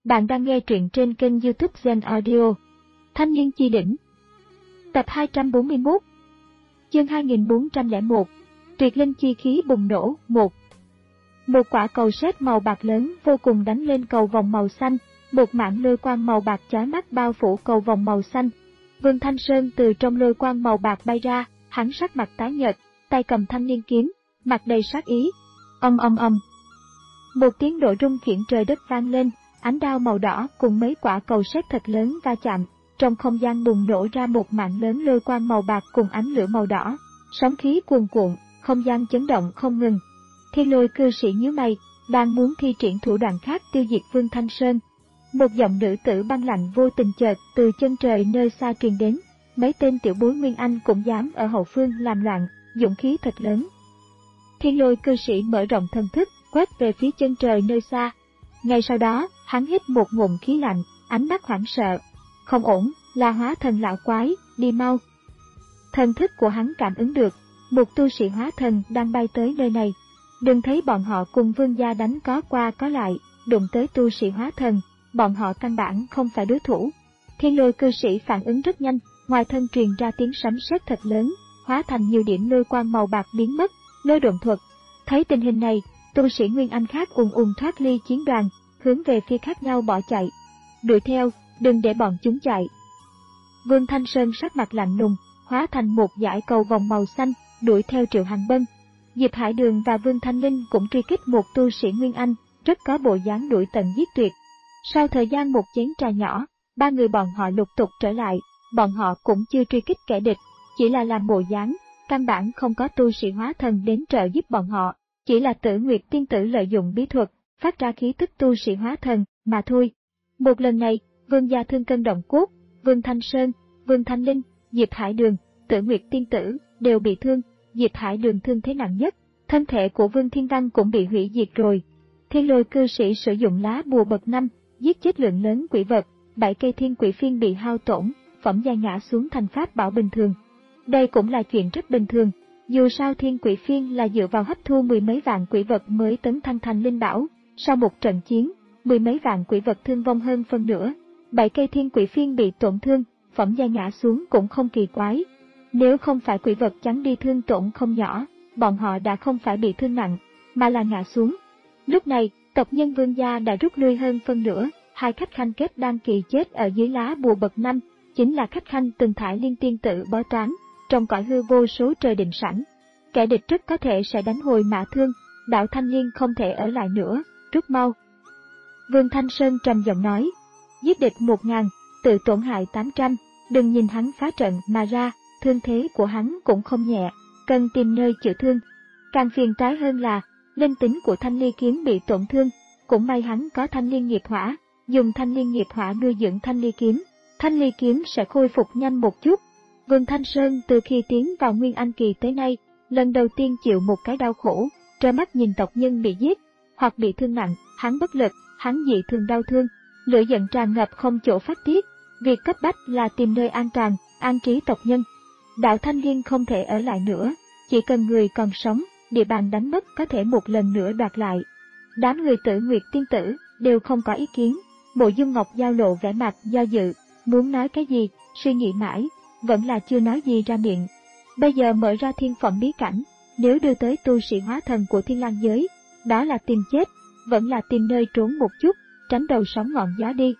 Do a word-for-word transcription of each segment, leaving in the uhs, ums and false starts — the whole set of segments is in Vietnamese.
Bạn đang nghe truyện trên kênh YouTube Zen Audio. Thanh niên chi đỉnh. Tập hai trăm bốn mươi mốt. Chương hai nghìn bốn trăm lẻ một. Tuyệt linh chi khí bùng nổ. một. Một quả cầu sét màu bạc lớn vô cùng đánh lên cầu vòng màu xanh, một mảng lôi quang màu bạc chói mắt bao phủ cầu vòng màu xanh. Vương Thanh Sơn từ trong lôi quang màu bạc bay ra, hắn sắc mặt tái nhợt, tay cầm thanh niên kiếm, mặt đầy sát ý. Ầm ầm ầm. Một tiếng nổ rung chuyển trời đất vang lên, ánh đao màu đỏ cùng mấy quả cầu sét thật lớn va chạm, trong không gian bùng nổ ra một mảng lớn lôi quang màu bạc cùng ánh lửa màu đỏ, sóng khí cuồn cuộn, không gian chấn động không ngừng. Thiên Lôi cư sĩ nhíu mày, đang muốn thi triển thủ đoạn khác tiêu diệt Vương Thanh Sơn. Một giọng nữ tử băng lạnh vô tình chợt từ chân trời nơi xa truyền đến, mấy tên tiểu bối Nguyên Anh cũng dám ở hậu phương làm loạn, dũng khí thật lớn. Thiên Lôi cư sĩ mở rộng thần thức, quét về phía chân trời nơi xa. Ngay sau đó, hắn hít một ngụm khí lạnh, ánh mắt hoảng sợ. Không ổn, là hóa thần lão quái, đi mau. Thần thức của hắn cảm ứng được, một tu sĩ hóa thần đang bay tới nơi này. Đừng thấy bọn họ cùng vương gia đánh có qua có lại, đụng tới tu sĩ hóa thần, bọn họ căn bản không phải đối thủ. Thiên Lôi cư sĩ phản ứng rất nhanh, ngoài thân truyền ra tiếng sấm sét thật lớn, hóa thành nhiều điểm lôi quang màu bạc biến mất, lôi độn thuật. Thấy tình hình này, tu sĩ Nguyên Anh khác ùn ùn thoát ly chiến đoàn, hướng về phía khác nhau bỏ chạy. Đuổi theo, đừng để bọn chúng chạy. Vương Thanh Sơn sắc mặt lạnh lùng, hóa thành một dải cầu vòng màu xanh, đuổi theo Triệu Hành Bân. Diệp Hải Đường và Vương Thanh Linh cũng truy kích một tu sĩ Nguyên Anh, rất có bộ dáng đuổi tận giết tuyệt. Sau thời gian một chén trà nhỏ, ba người bọn họ lục tục trở lại, bọn họ cũng chưa truy kích kẻ địch, chỉ là làm bộ dáng, căn bản không có tu sĩ hóa thần đến trợ giúp bọn họ, chỉ là Tử Nguyệt tiên tử lợi dụng bí thuật, phát ra khí tức tu sĩ hóa thần, mà thôi. Một lần này, Vương gia thương cân động cốt, Vương Thanh Sơn, Vương Thanh Linh, Diệp Hải Đường, Tử Nguyệt tiên tử đều bị thương, Diệp Hải Đường thương thế nặng nhất, thân thể của Vương Thiên Văn cũng bị hủy diệt rồi. Thiên Lôi cư sĩ sử dụng lá bùa bậc năm, giết chết lượng lớn quỷ vật, bảy cây thiên quỷ phiên bị hao tổn, phẩm giai ngã xuống thành pháp bảo bình thường. Đây cũng là chuyện rất bình thường, dù sao thiên quỷ phiên là dựa vào hấp thu mười mấy vạn quỷ vật mới tấn thăng thành linh bảo, sau một trận chiến, mười mấy vạn quỷ vật thương vong hơn phân nửa, bảy cây thiên quỷ phiên bị tổn thương, phẩm giai ngã xuống cũng không kỳ quái. Nếu không phải quỷ vật chắn đi thương tổn không nhỏ, bọn họ đã không phải bị thương nặng, mà là ngã xuống. Lúc này, tộc nhân Vương gia đã rút lui hơn phân nửa, hai khách khanh kết đan kỳ chết ở dưới lá bùa bậc năm, chính là khách khanh từng thải liên tiên tử bói toán, trong cõi hư vô số trời định sẵn. Kẻ địch rất có thể sẽ đánh hồi mã thương, đạo Thanh Liên không thể ở lại nữa, rút mau. Vương Thanh Sơn trầm giọng nói, giết địch một ngàn, tự tổn hại tám trăm, đừng nhìn hắn phá trận mà ra, thương thế của hắn cũng không nhẹ, cần tìm nơi chữa thương. Càng phiền toái hơn là, linh tính của thanh ly kiếm bị tổn thương, cũng may hắn có thanh liên nghiệp hỏa, dùng thanh liên nghiệp hỏa nuôi dưỡng thanh ly kiếm, thanh ly kiếm sẽ khôi phục nhanh một chút. Vương Thanh Sơn từ khi tiến vào Nguyên Anh kỳ tới nay, lần đầu tiên chịu một cái đau khổ, trơ mắt nhìn tộc nhân bị giết, hoặc bị thương nặng, hắn bất lực, hắn dị thường đau thương, lửa giận tràn ngập không chỗ phát tiết, việc cấp bách là tìm nơi an toàn, an trí tộc nhân. Đạo Thanh Liên không thể ở lại nữa, chỉ cần người còn sống, địa bàn đánh mất có thể một lần nữa đoạt lại. Đám người Tử Nguyệt tiên tử đều không có ý kiến, Mộ Dung Ngọc giao lộ vẻ mặt do dự, muốn nói cái gì, suy nghĩ mãi, vẫn là chưa nói gì ra miệng. Bây giờ mở ra thiên phẩm bí cảnh, nếu đưa tới tu sĩ hóa thần của Thiên Lang giới, đó là tìm chết, vẫn là tìm nơi trốn một chút, tránh đầu sóng ngọn gió đi.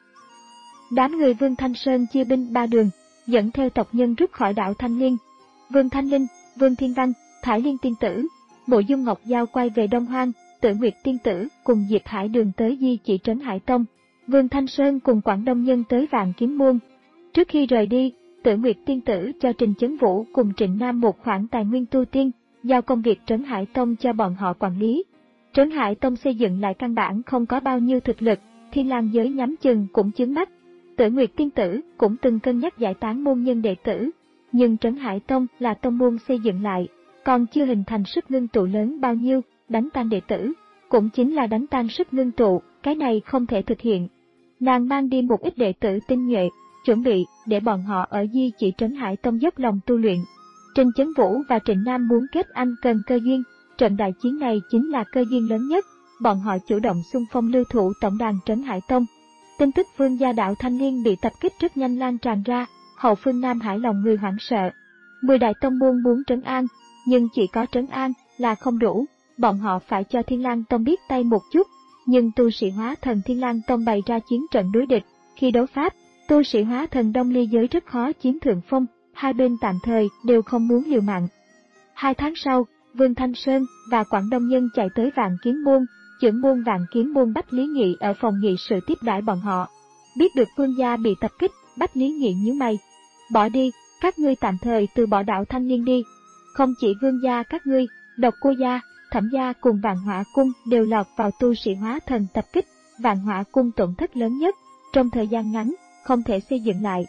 Đám người Vương Thanh Sơn chia binh ba đường, dẫn theo tộc nhân rút khỏi đảo Thanh Liên. Vương Thanh Linh, Vương Thiên Văn, Thải Liên tiên tử, Mộ Dung Ngọc Giao quay về Đông Hoang, Tử Nguyệt tiên tử cùng Diệp Hải Đường tới Di Chỉ trấn Hải Tông, Vương Thanh Sơn cùng Quảng Đông Nhân tới Vạn Kiếm Môn. Trước khi rời đi, Tử Nguyệt tiên tử cho Trình Chấn Vũ cùng Trịnh Nam một khoản tài nguyên tu tiên, giao công việc trấn Hải Tông cho bọn họ quản lý. Trấn Hải Tông xây dựng lại căn bản không có bao nhiêu thực lực, Thiên Lang giới nhắm chừng cũng chướng mắt. Tử Nguyệt tiên tử cũng từng cân nhắc giải tán môn nhân đệ tử, nhưng Trấn Hải Tông là tông môn xây dựng lại, còn chưa hình thành sức ngưng tụ lớn bao nhiêu, đánh tan đệ tử, cũng chính là đánh tan sức ngưng tụ, cái này không thể thực hiện. Nàng mang đi một ít đệ tử tinh nhuệ, chuẩn bị để bọn họ ở Di Chỉ trấn Hải Tông dốc lòng tu luyện. Trình Chấn Vũ và Trịnh Nam muốn kết anh cần cơ duyên, trận đại chiến này chính là cơ duyên lớn nhất, bọn họ chủ động xung phong lưu thủ tổng đàn trấn Hải Tông. Tin tức Vương gia đạo Thanh Niên bị tập kích rất nhanh lan tràn ra, hậu phương Nam Hải lòng người hoảng sợ. Mười đại tông môn muốn trấn an, nhưng chỉ có trấn an là không đủ, bọn họ phải cho Thiên Lang Tông biết tay một chút. Nhưng tu sĩ hóa thần Thiên Lang Tông bày ra chiến trận đối địch, khi đấu pháp, tu sĩ hóa thần Đông Ly giới rất khó chiếm thượng phong, hai bên tạm thời đều không muốn liều mạng. Hai tháng sau, Vương Thanh Sơn và Quảng Đông Nhân chạy tới Vạn Kiếm Môn, trưởng môn Vạn Kiếm Môn Bách Lý Nghị ở phòng nghị sự tiếp đãi bọn họ. Biết được Vương gia bị tập kích, Bách Lý Nghị nhíu mày. Bỏ đi, các ngươi tạm thời từ bỏ đạo Thanh Niên đi. Không chỉ Vương gia các ngươi, Độc Cô gia, Thẩm gia cùng Vạn Hỏa Cung đều lọt vào tu sĩ hóa thần tập kích, Vạn Hỏa Cung tổn thất lớn nhất, trong thời gian ngắn, không thể xây dựng lại.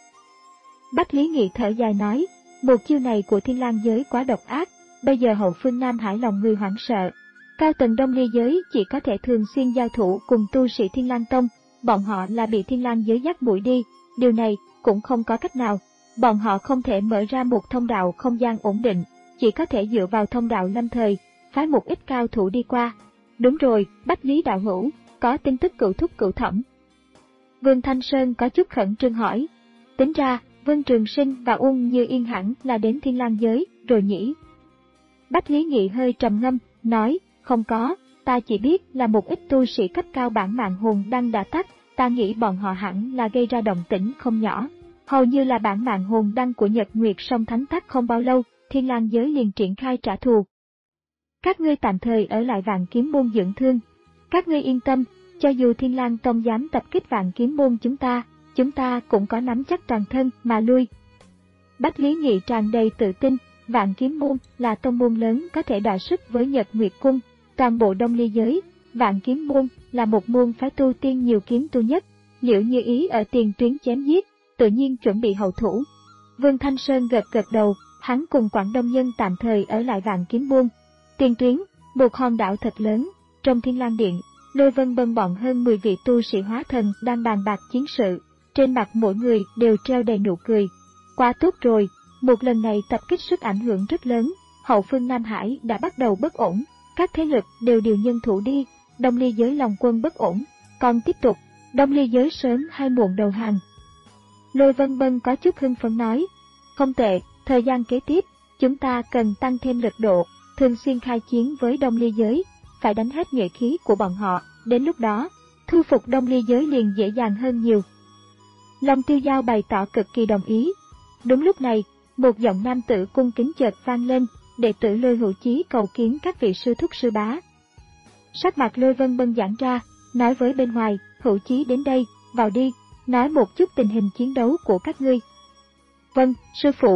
Bách Lý Nghị thở dài nói, một chiêu này của Thiên Lang giới quá độc ác, bây giờ hậu phương Nam Hải lòng người hoảng sợ. Cao tầng Đông Ly giới chỉ có thể thường xuyên giao thủ cùng tu sĩ Thiên Lang Tông, bọn họ là bị Thiên Lang giới dắt mũi đi, điều này cũng không có cách nào. Bọn họ không thể mở ra một thông đạo không gian ổn định, chỉ có thể dựa vào thông đạo lâm thời, phái một ít cao thủ đi qua. Đúng rồi, Bách Lý đạo hữu, có tin tức Cửu Thúc Cửu Thẩm. Vương Thanh Sơn có chút khẩn trương hỏi. Tính ra, Vương Trường Sinh và Uông Như Yên hẳn là đến Thiên Lang giới, rồi nhỉ? Bách Lý Nghị hơi trầm ngâm, nói, không có, ta chỉ biết là một ít tu sĩ cấp cao bản mạng hồn đăng đã tắt, ta nghĩ bọn họ hẳn là gây ra động tĩnh không nhỏ. Hầu như là bản mạng hồn đăng của Nhật Nguyệt Sông Thánh tắt không bao lâu, Thiên Lang giới liền triển khai trả thù. Các ngươi tạm thời ở lại Vạn Kiếm Môn dưỡng thương. Các ngươi yên tâm, cho dù Thiên Lang Tông dám tập kích Vạn Kiếm Môn chúng ta, chúng ta cũng có nắm chắc toàn thân mà lui. Bách Lý Nghị tràn đầy tự tin, Vạn Kiếm Môn là tông môn lớn có thể đọ sức với Nhật Nguyệt Cung, toàn bộ Đông Ly giới, Vạn Kiếm Môn là một môn phái tu tiên nhiều kiếm tu nhất, Liễu Như Ý ở tiền tuyến chém giết, tự nhiên chuẩn bị hậu thủ. Vương Thanh Sơn gật gật đầu, hắn cùng Quảng Đông Nhân tạm thời ở lại Vạn Kiếm Môn. Tiền tuyến, một hòn đảo thật lớn, trong Thiên Lang Điện, Lôi Vân Bân bọn hơn mười vị tu sĩ hóa thần đang bàn bạc chiến sự, trên mặt mỗi người đều treo đầy nụ cười. Quá tốt rồi, một lần này tập kích sức ảnh hưởng rất lớn, hậu phương Nam Hải đã bắt đầu bất ổn, các thế lực đều điều nhân thủ đi, Đông Ly giới lòng quân bất ổn, còn tiếp tục, Đông Ly giới sớm hay muộn đầu hàng. Lôi Vân Bân có chút hưng phấn nói, không tệ, thời gian kế tiếp, chúng ta cần tăng thêm lực độ, thường xuyên khai chiến với Đông Ly giới, phải đánh hết nhuệ khí của bọn họ, đến lúc đó, thu phục Đông Ly giới liền dễ dàng hơn nhiều. Long Tiêu Giao bày tỏ cực kỳ đồng ý. Đúng lúc này, một giọng nam tử cung kính chợt vang lên, đệ tử Lôi Hữu Chí cầu kiến các vị sư thúc sư bá. Sắc mặt Lôi Vân Bân giãn ra, nói với bên ngoài, Hữu Chí đến đây, vào đi, nói một chút tình hình chiến đấu của các ngươi. Vâng, sư phụ.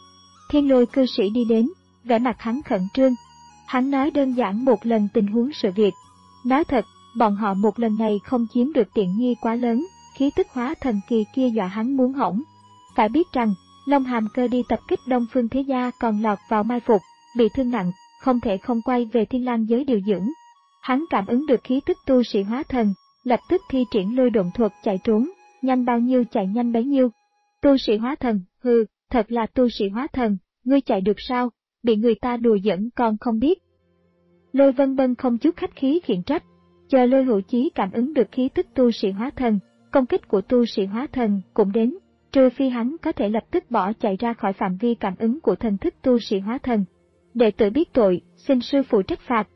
Thiên Lôi cư sĩ đi đến, vẻ mặt hắn khẩn trương. Hắn nói đơn giản một lần tình huống sự việc. Nói thật, bọn họ một lần này không chiếm được tiện nghi quá lớn, khí tức hóa thần kỳ kia dọa hắn muốn hỏng. Phải biết rằng, Long Hàm Cơ đi tập kích Đông Phương Thế Gia còn lọt vào mai phục, bị thương nặng, không thể không quay về Thiên Lang giới điều dưỡng. Hắn cảm ứng được khí tức tu sĩ hóa thần, lập tức thi triển lôi độn thuật chạy trốn, nhanh bao nhiêu chạy nhanh bấy nhiêu. Tu sĩ hóa thần, hừ, thật là tu sĩ hóa thần, ngươi chạy được sao, bị người ta đùa giỡn còn không biết. Lôi Vân Bân không chút khách khí khiển trách, chờ Lôi Hữu Chí cảm ứng được khí tức tu sĩ hóa thần, công kích của tu sĩ hóa thần cũng đến, trừ phi hắn có thể lập tức bỏ chạy ra khỏi phạm vi cảm ứng của thần thức tu sĩ hóa thần. Đệ tử biết tội, xin sư phụ trách phạt.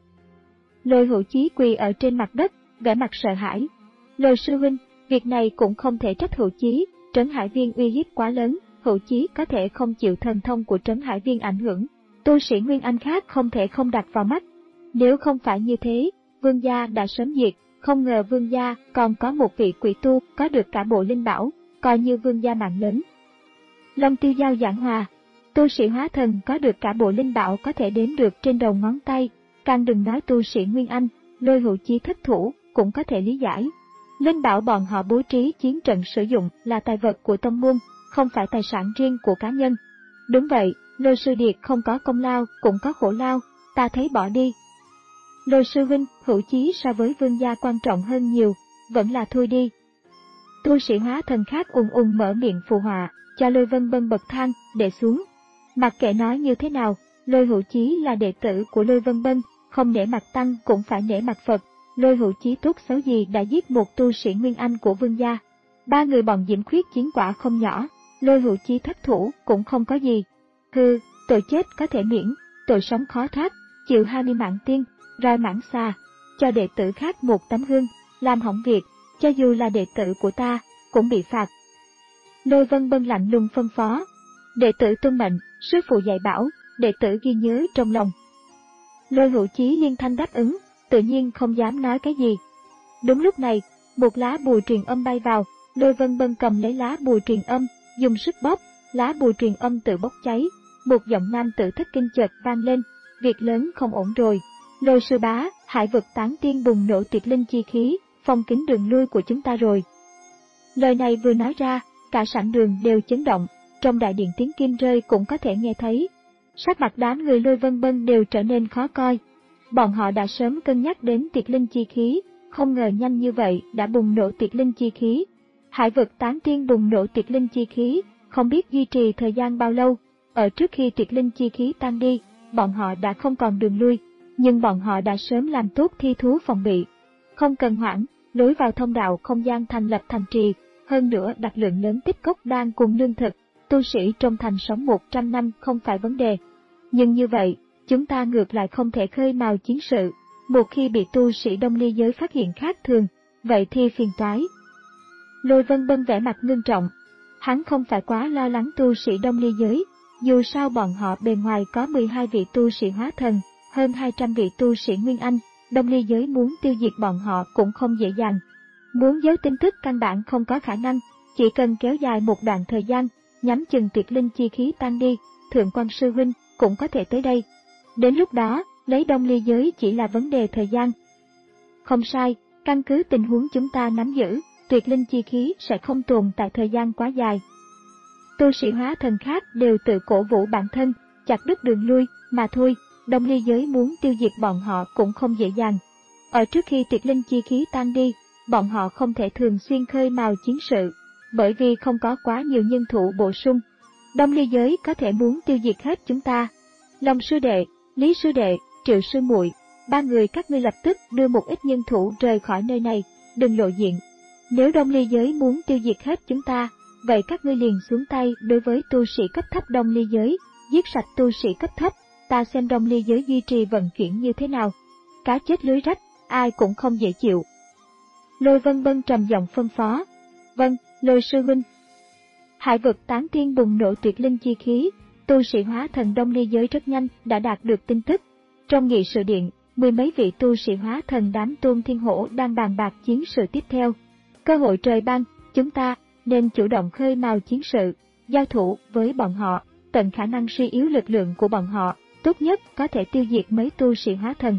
Lôi Hữu Chí quỳ ở trên mặt đất, vẻ mặt sợ hãi. Lôi sư huynh, việc này cũng không thể trách Hữu Chí, Trấn Hải Viên uy hiếp quá lớn, Hữu Chí có thể không chịu thần thông của Trấn Hải Viên ảnh hưởng, tu sĩ Nguyên Anh khác không thể không đặt vào mắt. Nếu không phải như thế, Vương gia đã sớm diệt, không ngờ Vương gia còn có một vị quỷ tu có được cả bộ linh bảo, coi như Vương gia mạng lớn. Long Tiêu Giao giảng hòa, tu sĩ hóa thần có được cả bộ linh bảo có thể đếm được trên đầu ngón tay, càng đừng nói tu sĩ Nguyên Anh. Lôi Hữu Chí thất thủ cũng có thể lý giải. Linh bảo bọn họ bố trí chiến trận sử dụng là tài vật của tông môn, không phải tài sản riêng của cá nhân. Đúng vậy, Lôi sư điệt không có công lao cũng có khổ lao, ta thấy bỏ đi. Lôi sư huynh, Hữu Chí so với Vương gia quan trọng hơn nhiều, vẫn là thôi đi. Tu sĩ hóa thần khác ùn ùn mở miệng phù họa, cho Lôi Vân Bân bậc thang để xuống. Mặc kệ nói như thế nào, Lôi Hữu Chí là đệ tử của Lôi Vân Bân, không nể mặt tăng cũng phải nể mặt Phật. Lôi Hữu Chí tốt xấu gì đã giết một tu sĩ Nguyên Anh của Vương gia. Ba người bọn Diễm Khuyết chiến quả không nhỏ, Lôi Hữu Chí thất thủ cũng không có gì. Hừ, tội chết có thể miễn, tội sống khó thoát, chịu hai mươi mạng tiên, roi mãng xà, cho đệ tử khác một tấm gương, làm hỏng việc, cho dù là đệ tử của ta, cũng bị phạt. Lôi Vân Bân lạnh lùng phân phó, đệ tử tuân mệnh, sư phụ dạy bảo, đệ tử ghi nhớ trong lòng. Lôi Hữu Chí liên thanh đáp ứng, tự nhiên không dám nói cái gì. Đúng lúc này, một lá bùa truyền âm bay vào, Lôi Vân Bân cầm lấy lá bùa truyền âm, dùng sức bóp, lá bùa truyền âm tự bốc cháy, một giọng nam tử thất kinh chợt vang lên, việc lớn không ổn rồi. Lôi sư bá, hải vực tán tiên bùng nổ tuyệt linh chi khí, phong kín đường lui của chúng ta rồi. Lời này vừa nói ra, cả sảnh đường đều chấn động, trong đại điện tiếng kim rơi cũng có thể nghe thấy. Sắc mặt đám người Lôi Vân Bân đều trở nên khó coi. Bọn họ đã sớm cân nhắc đến tuyệt linh chi khí, không ngờ nhanh như vậy đã bùng nổ tuyệt linh chi khí. Hải vực tán tiên bùng nổ tuyệt linh chi khí, không biết duy trì thời gian bao lâu. Ở trước khi tuyệt linh chi khí tan đi, bọn họ đã không còn đường lui, nhưng bọn họ đã sớm làm tốt thi thú phòng bị. Không cần hoãn, lối vào thông đạo không gian thành lập thành trì, hơn nữa đặt lượng lớn tích cốc đan cùng lương thực, tu sĩ trong thành sống một trăm năm không phải vấn đề. Nhưng như vậy, chúng ta ngược lại không thể khơi mào chiến sự, một khi bị tu sĩ Đông Ly giới phát hiện khác thường, vậy thì phiền toái. Lôi Vân Bân vẻ mặt ngưng trọng, hắn không phải quá lo lắng tu sĩ Đông Ly giới, dù sao bọn họ bề ngoài có mười hai vị tu sĩ hóa thần, hơn hai trăm vị tu sĩ Nguyên Anh, Đông Ly giới muốn tiêu diệt bọn họ cũng không dễ dàng. Muốn giấu tin tức căn bản không có khả năng, chỉ cần kéo dài một đoạn thời gian, nhắm chừng tuyệt linh chi khí tan đi, Thượng Quan sư huynh cũng có thể tới đây. Đến lúc đó, lấy Đông Ly giới chỉ là vấn đề thời gian. Không sai, căn cứ tình huống chúng ta nắm giữ, tuyệt linh chi khí sẽ không tồn tại thời gian quá dài. Tu sĩ hóa thần khác đều tự cổ vũ bản thân, chặt đứt đường lui, mà thôi, Đông Ly giới muốn tiêu diệt bọn họ cũng không dễ dàng. Ở trước khi tuyệt linh chi khí tan đi, bọn họ không thể thường xuyên khơi mào chiến sự, bởi vì không có quá nhiều nhân thủ bổ sung. Đông Ly giới có thể muốn tiêu diệt hết chúng ta. Long sư đệ, Lý sư đệ, Triệu sư muội, ba người các ngươi lập tức đưa một ít nhân thủ rời khỏi nơi này, đừng lộ diện. Nếu Đông Ly giới muốn tiêu diệt hết chúng ta, vậy các ngươi liền xuống tay đối với tu sĩ cấp thấp Đông Ly giới, giết sạch tu sĩ cấp thấp, ta xem Đông Ly giới duy trì vận chuyển như thế nào. Cá chết lưới rách, ai cũng không dễ chịu. Lôi Vân Bân trầm giọng phân phó. Vâng, Lôi sư huynh. Hải vực tán tiên bùng nổ tuyệt linh chi khí, tu sĩ hóa thần Đông Ly giới rất nhanh đã đạt được tin tức. Trong nghị sự điện, mười mấy vị tu sĩ hóa thần đám Tôn Thiên Hổ đang bàn bạc chiến sự tiếp theo. Cơ hội trời ban, chúng ta nên chủ động khơi mào chiến sự, giao thủ với bọn họ, tận khả năng suy yếu lực lượng của bọn họ, tốt nhất có thể tiêu diệt mấy tu sĩ hóa thần.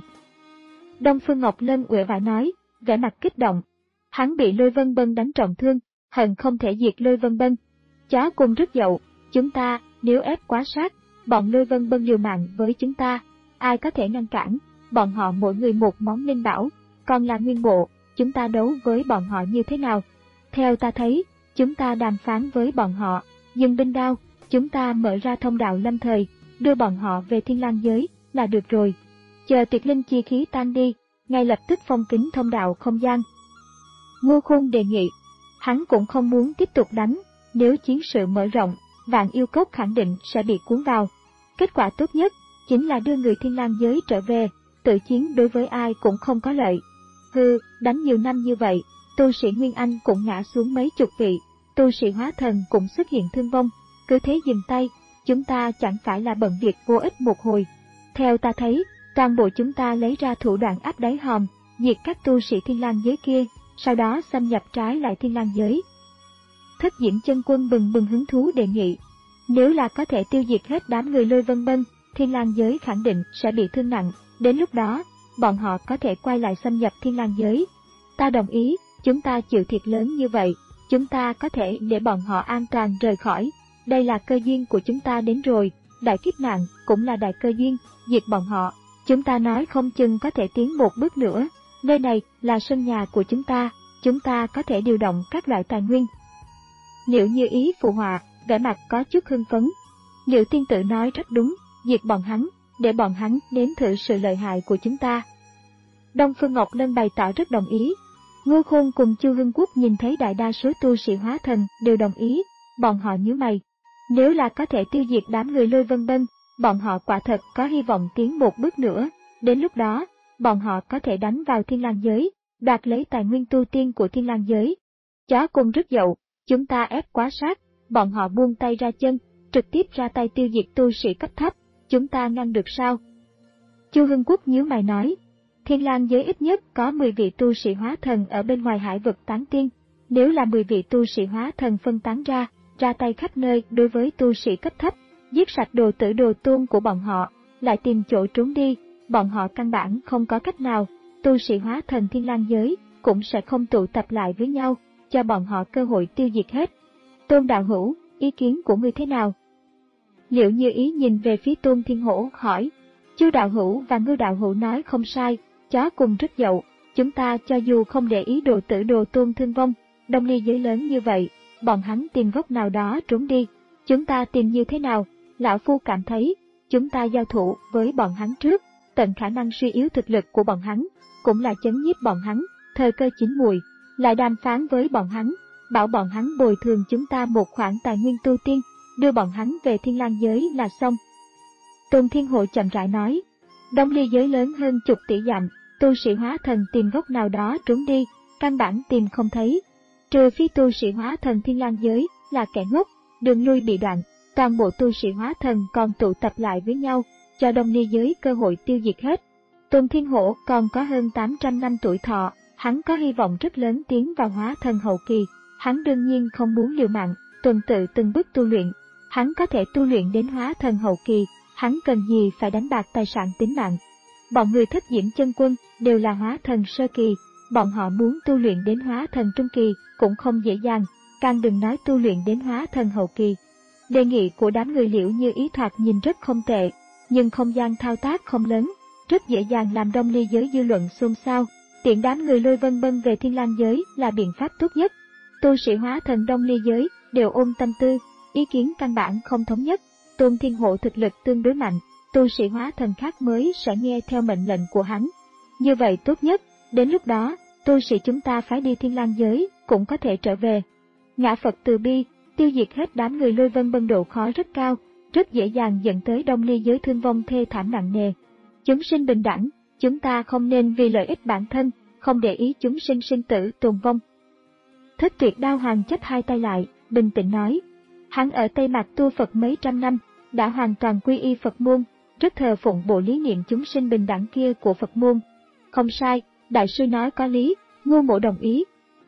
Đông Phương Ngọc Lân uể oải nói, vẻ mặt kích động. Hắn bị Lôi Vân Bân đánh trọng thương, hận không thể diệt Lôi Vân Bân. Chó cùng rất dậu, chúng ta nếu ép quá sát, bọn Lôi Vân Bân liều mạng với chúng ta, ai có thể ngăn cản? Bọn họ mỗi người một món linh bảo, còn là nguyên bộ, chúng ta đấu với bọn họ như thế nào? Theo ta thấy, chúng ta đàm phán với bọn họ, dừng binh đao, chúng ta mở ra thông đạo lâm thời, đưa bọn họ về Thiên Lang giới là được rồi. Chờ tuyệt linh chi khí tan đi, ngay lập tức phong kín thông đạo không gian. Ngô Khôn đề nghị, hắn cũng không muốn tiếp tục đánh, nếu chiến sự mở rộng, Vạn Yêu Cốc khẳng định sẽ bị cuốn vào. Kết quả tốt nhất chính là đưa người Thiên Lang giới trở về, tự chiến đối với ai cũng không có lợi. Hừ, đánh nhiều năm như vậy, tu sĩ Nguyên Anh cũng ngã xuống mấy chục vị, tu sĩ hóa thần cũng xuất hiện thương vong, cứ thế dừng tay, chúng ta chẳng phải là bận việc vô ích một hồi. Theo ta thấy, toàn bộ chúng ta lấy ra thủ đoạn áp đáy hòm, diệt các tu sĩ Thiên Lang giới kia, sau đó xâm nhập trái lại Thiên Lang giới. Thất Diễm Chân Quân bừng bừng hứng thú đề nghị, nếu là có thể tiêu diệt hết đám người Lôi Vân Bân, Thiên Lang giới khẳng định sẽ bị thương nặng, đến lúc đó, bọn họ có thể quay lại xâm nhập Thiên Lang giới. Ta đồng ý, chúng ta chịu thiệt lớn như vậy, chúng ta có thể để bọn họ an toàn rời khỏi. Đây là cơ duyên của chúng ta đến rồi, đại kiếp nạn cũng là đại cơ duyên, diệt bọn họ, chúng ta nói không chừng có thể tiến một bước nữa. Nơi này là sân nhà của chúng ta, chúng ta có thể điều động các loại tài nguyên. Liệu Như Ý phụ họa, vẻ mặt có chút hưng phấn. Liệu tiên tử nói rất đúng, diệt bọn hắn, để bọn hắn nếm thử sự lợi hại của chúng ta. Đông Phương Ngọc Lân bày tỏ rất đồng ý. Ngô Khôn cùng Chu Hưng Quốc nhìn thấy đại đa số tu sĩ hóa thần đều đồng ý, bọn họ nhíu mày. Nếu là có thể tiêu diệt đám người Lôi Vân Bân, bọn họ quả thật có hy vọng tiến một bước nữa, đến lúc đó, bọn họ có thể đánh vào Thiên Lang giới, đoạt lấy tài nguyên tu tiên của Thiên Lang giới. Chó cùng rất dậu, chúng ta ép quá sát, bọn họ buông tay ra chân, trực tiếp ra tay tiêu diệt tu sĩ cấp thấp, chúng ta ngăn được sao? Chu Hưng Quốc nhíu mày nói, Thiên Lang giới ít nhất có mười vị tu sĩ hóa thần ở bên ngoài hải vực tán tiên, nếu là mười vị tu sĩ hóa thần phân tán ra, ra tay khắp nơi đối với tu sĩ cấp thấp, giết sạch đồ tử đồ tôn của bọn họ, lại tìm chỗ trốn đi, bọn họ căn bản không có cách nào, tu sĩ hóa thần Thiên Lang giới cũng sẽ không tụ tập lại với nhau, cho bọn họ cơ hội tiêu diệt hết. Tôn đạo hữu, ý kiến của ngươi thế nào? Liệu Như Ý nhìn về phía Tôn Thiên Hổ hỏi. Chu đạo hữu và Ngưu đạo hữu nói không sai, chó cùng rất dậu, chúng ta cho dù không để ý đồ tử đồ tôn thương vong, Đông Ly giới lớn như vậy, bọn hắn tìm góc nào đó trốn đi, chúng ta tìm như thế nào? Lão Phu cảm thấy, chúng ta giao thủ với bọn hắn trước, tận khả năng suy yếu thực lực của bọn hắn, cũng là chấn nhiếp bọn hắn, thời cơ chín mùi, lại đàm phán với bọn hắn, bảo bọn hắn bồi thường chúng ta một khoản tài nguyên tu tiên, đưa bọn hắn về Thiên Lang giới là xong. Tôn Thiên Hộ chậm rãi nói, Đông Ly giới lớn hơn chục tỷ dặm, tu sĩ hóa thần tìm góc nào đó trốn đi, căn bản tìm không thấy. Trừ phi tu sĩ hóa thần Thiên Lang giới là kẻ ngốc, đường lui bị đoạn, toàn bộ tu sĩ hóa thần còn tụ tập lại với nhau, cho Đông Ly giới cơ hội tiêu diệt hết. Tôn Thiên Hổ còn có hơn tám trăm năm tuổi thọ, hắn có hy vọng rất lớn tiến vào hóa thần hậu kỳ, hắn đương nhiên không muốn liều mạng, tuần tự từng bước tu luyện, hắn có thể tu luyện đến hóa thần hậu kỳ, hắn cần gì phải đánh bạc tài sản tính mạng. Bọn người Thất Diễm Chân Quân đều là hóa thần sơ kỳ, bọn họ muốn tu luyện đến hóa thần trung kỳ cũng không dễ dàng, càng đừng nói tu luyện đến hóa thần hậu kỳ. Đề nghị của đám người Liễu Như Ý thoạt nhìn rất không tệ, nhưng không gian thao tác không lớn, rất dễ dàng làm Đông Ly giới dư luận xôn xao. Tiện đám người Lôi Vân Bân về Thiên Lang giới là biện pháp tốt nhất. Tu sĩ hóa thần Đông Ly giới đều ôm tâm tư, ý kiến căn bản không thống nhất. Tôn Thiên Hộ thực lực tương đối mạnh, tu sĩ hóa thần khác mới sẽ nghe theo mệnh lệnh của hắn. Như vậy tốt nhất, đến lúc đó, tu sĩ chúng ta phái đi Thiên Lang giới cũng có thể trở về. Ngã Phật từ bi, tiêu diệt hết đám người Lôi Vân Bân độ khó rất cao, rất dễ dàng dẫn tới Đông Ly giới thương vong thê thảm nặng nề. Chúng sinh bình đẳng, chúng ta không nên vì lợi ích bản thân, không để ý chúng sinh sinh tử tồn vong. Thất Tuyệt Đao Hoàng chắp hai tay lại, bình tĩnh nói. Hắn ở Tây Mạc tu Phật mấy trăm năm, đã hoàn toàn quy y Phật môn, rất thờ phụng bộ lý niệm chúng sinh bình đẳng kia của Phật môn. Không sai, đại sư nói có lý, Ngô Mộ đồng ý.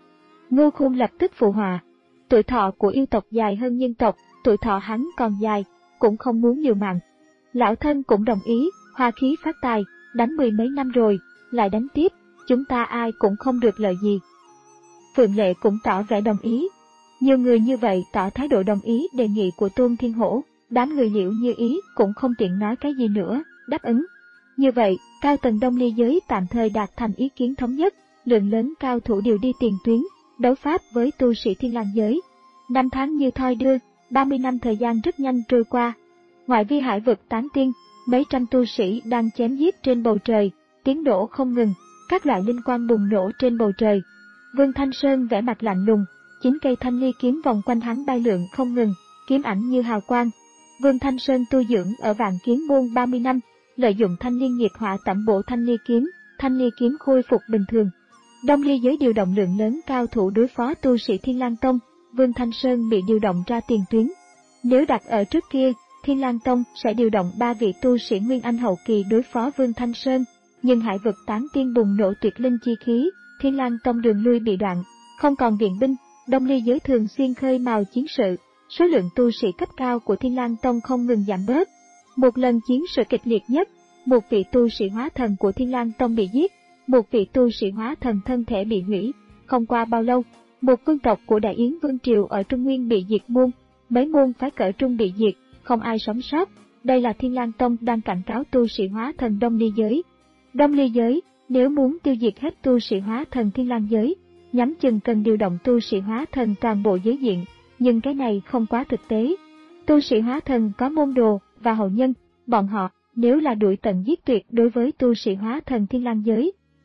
Ngô Khôn lập tức phụ họa. Tuổi thọ của yêu tộc dài hơn nhân tộc, tuổi thọ hắn còn dài, cũng không muốn liều mạng. Lão thân cũng đồng ý, hoa khí phát tài, đánh mười mấy năm rồi, lại đánh tiếp, chúng ta ai cũng không được lợi gì. Phượng Lệ cũng tỏ vẻ đồng ý. Nhiều người như vậy tỏ thái độ đồng ý đề nghị của Tôn Thiên Hổ, đám người Liễu Như Ý cũng không tiện nói cái gì nữa, đáp ứng. Như vậy, cao tầng Đông Ly giới tạm thời đạt thành ý kiến thống nhất, lượng lớn cao thủ đều đi tiền tuyến, đấu pháp với tu sĩ Thiên Lang giới. Năm tháng như thoi đưa, ba mươi năm thời gian rất nhanh trôi qua. Ngoại vi hải vực tán tiên, mấy trăm tu sĩ đang chém giết trên bầu trời, tiếng nổ không ngừng, các loại linh quang bùng nổ trên bầu trời. Vương Thanh Sơn vẻ mặt lạnh lùng, chín cây thanh ly kiếm vòng quanh hắn bay lượn không ngừng, kiếm ảnh như hào quang. Vương Thanh Sơn tu dưỡng ở Vạn Kiếm môn ba mươi năm, lợi dụng thanh liên nhiệt hỏa tẩm bổ thanh ly kiếm, thanh ly kiếm khôi phục bình thường. Đông Ly giới điều động lượng lớn cao thủ đối phó tu sĩ Thiên Lang Tông, Vương Thanh Sơn bị điều động ra tiền tuyến. Nếu đặt ở trước kia, Thiên Lang Tông sẽ điều động ba vị tu sĩ Nguyên Anh hậu kỳ đối phó Vương Thanh Sơn, nhưng hải vực tán tiên bùng nổ tuyệt linh chi khí, Thiên Lang Tông đường lui bị đoạn, không còn viện binh, Đông Ly giới thường xuyên khơi mào chiến sự, số lượng tu sĩ cấp cao của Thiên Lang Tông không ngừng giảm bớt. Một lần chiến sự kịch liệt nhất, một vị tu sĩ hóa thần của Thiên Lang Tông bị giết, một vị tu sĩ hóa thần thân thể bị hủy. Không qua bao lâu, một vương tộc của Đại Yến Vương Triều ở Trung Nguyên bị diệt môn, mấy môn phái cỡ trung bị diệt, không ai sống sót. Đây là Thiên Lang Tông đang cảnh cáo tu sĩ hóa thần Đông Ly giới. Đông Ly giới, nếu muốn tiêu diệt hết tu sĩ hóa thần Thiên Lang giới, nhắm chừng cần điều động tu sĩ hóa thần toàn bộ giới diện, nhưng cái này không quá thực tế. Tu sĩ hóa thần có môn đồ và hậu nhân, bọn họ nếu là đuổi tận giết tuyệt đối với tu sĩ hóa thần Thiên Lang giới,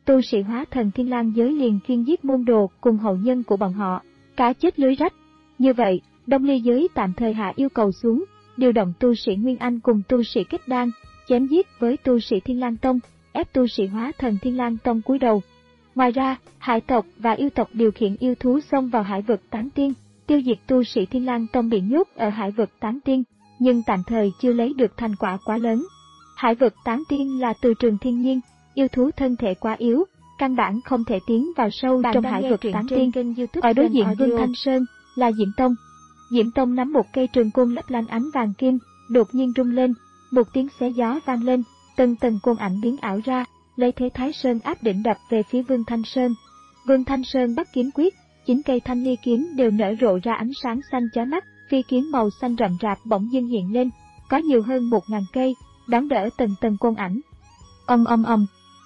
tu sĩ hóa thần Thiên Lang giới liền chuyên giết môn đồ cùng hậu nhân của bọn họ, cá chết lưới rách. Như vậy, Đông Ly giới tạm thời hạ yêu cầu xuống, điều động tu sĩ Nguyên Anh cùng tu sĩ kết đan, chém giết với tu sĩ Thiên Lang Tông, ép tu sĩ hóa thần Thiên Lang Tông cúi đầu. Ngoài ra, hải tộc và yêu tộc điều khiển yêu thú xông vào hải vực Tán Tiên, tiêu diệt tu sĩ Thiên Lang Tông bị nhốt ở hải vực Tán Tiên, nhưng tạm thời chưa lấy được thành quả quá lớn. Hải vực Tán Tiên là từ trường thiên nhiên, yêu thú thân thể quá yếu, căn bản không thể tiến vào sâu Bạn trong hải vực Tán Tiên. Ở đối diện Vương Thanh Sơn là Diễm Tông. Diễm Tông nắm một cây trường côn lấp lánh ánh vàng kim, đột nhiên rung lên, một tiếng xé gió vang lên, từng tầng côn ảnh biến ảo ra, lấy thế Thái Sơn áp đỉnh đập về phía Vương Thanh Sơn. Vương Thanh Sơn bắt kiếm quyết, chín cây thanh ly kiếm đều nở rộ ra ánh sáng xanh chói mắt, phi kiếm màu xanh rậm rạp bỗng dưng hiện lên, có nhiều hơn một ngàn cây, đón đỡ từng tầng côn ảnh. Ầm ầm ầm.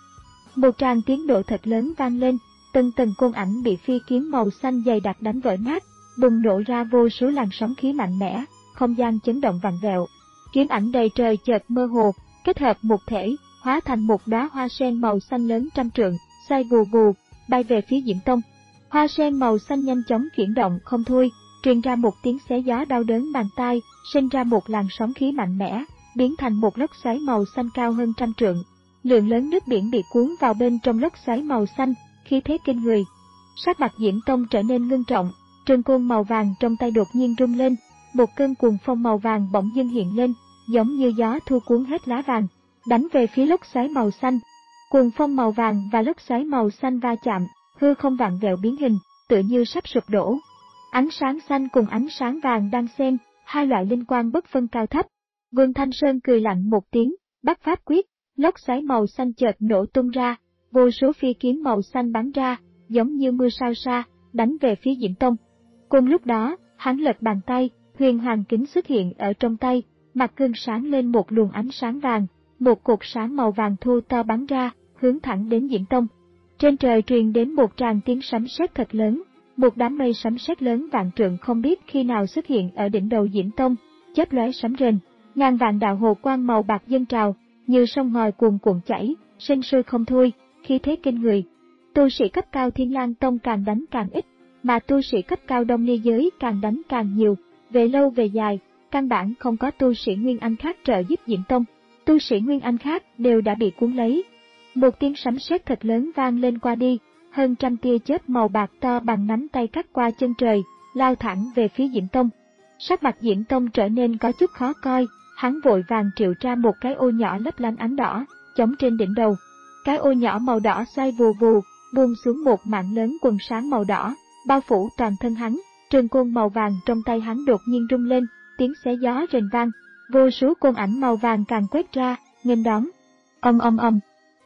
Một tràng tiếng nổ thật lớn vang lên, từng tầng côn ảnh bị phi kiếm màu xanh dày đặc đánh vỡ nát, bùng nổ ra vô số làn sóng khí mạnh mẽ, không gian chấn động vặn vẹo. Kiếm ảnh đầy trời chợt mơ hồ, kết hợp một thể, hóa thành một đóa hoa sen màu xanh lớn trăm trượng, xoay vù vù, bay về phía Diễm Tông. Hoa sen màu xanh nhanh chóng chuyển động không thôi, truyền ra một tiếng xé gió đau đớn bàn tai, sinh ra một làn sóng khí mạnh mẽ, biến thành một lốc xoáy màu xanh cao hơn trăm trượng. Lượng lớn nước biển bị cuốn vào bên trong lốc xoáy màu xanh, khí thế kinh người. Sắc mặt Diễm Tông trở nên ngưng trọng, trường côn màu vàng trong tay đột nhiên rung lên, một cơn cuồng phong màu vàng bỗng dưng hiện lên, giống như gió thu cuốn hết lá vàng, đánh về phía lốc xoáy màu xanh. Cuồng phong màu vàng và lốc xoáy màu xanh va chạm, hư không vặn vẹo biến hình, tựa như sắp sụp đổ. Ánh sáng xanh cùng ánh sáng vàng đang xen, hai loại linh quang bất phân cao thấp. Vương Thanh Sơn cười lạnh một tiếng, bắt pháp quyết, lốc xoáy màu xanh chợt nổ tung ra, vô số phi kiếm màu xanh bắn ra, giống như mưa sao sa, đánh về phía Diễm Tông. Cùng lúc đó, hắn lật bàn tay, huyền hoàng kính xuất hiện ở trong tay, mặt gương sáng lên một luồng ánh sáng vàng, một cột sáng màu vàng thu to bắn ra, hướng thẳng đến Diễm Tông. Trên trời truyền đến một tràng tiếng sấm sét thật lớn, một đám mây sấm sét lớn vạn trượng không biết khi nào xuất hiện ở đỉnh đầu Diễm Tông, chớp lóe sấm rền, ngàn vạn đạo hồ quang màu bạc dâng trào, như sông ngòi cuồn cuộn chảy, sinh sôi không thôi, khí thế kinh người. Tu sĩ cấp cao Thiên Lang Tông càng đánh càng ít, mà tu sĩ cấp cao Đông Ly giới càng đánh càng nhiều, về lâu về dài, căn bản không có tu sĩ Nguyên Anh khác trợ giúp Diễm Tông. Tu sĩ Nguyên Anh khác đều đã bị cuốn lấy. Một tiếng sấm sét thật lớn vang lên qua đi, hơn trăm tia chớp màu bạc to bằng nắm tay cắt qua chân trời, lao thẳng về phía Diễm Tông. Sắc mặt Diễm Tông trở nên có chút khó coi, hắn vội vàng triệu ra một cái ô nhỏ lấp lánh ánh đỏ, chống trên đỉnh đầu. Cái ô nhỏ màu đỏ xoay vù vù, buông xuống một mảng lớn quần sáng màu đỏ, bao phủ toàn thân hắn. Trường côn màu vàng trong tay hắn đột nhiên rung lên, tiếng xé gió rền vang, vô số côn ảnh màu vàng càng quét ra, nghênh đón. Ầm ầm ầm.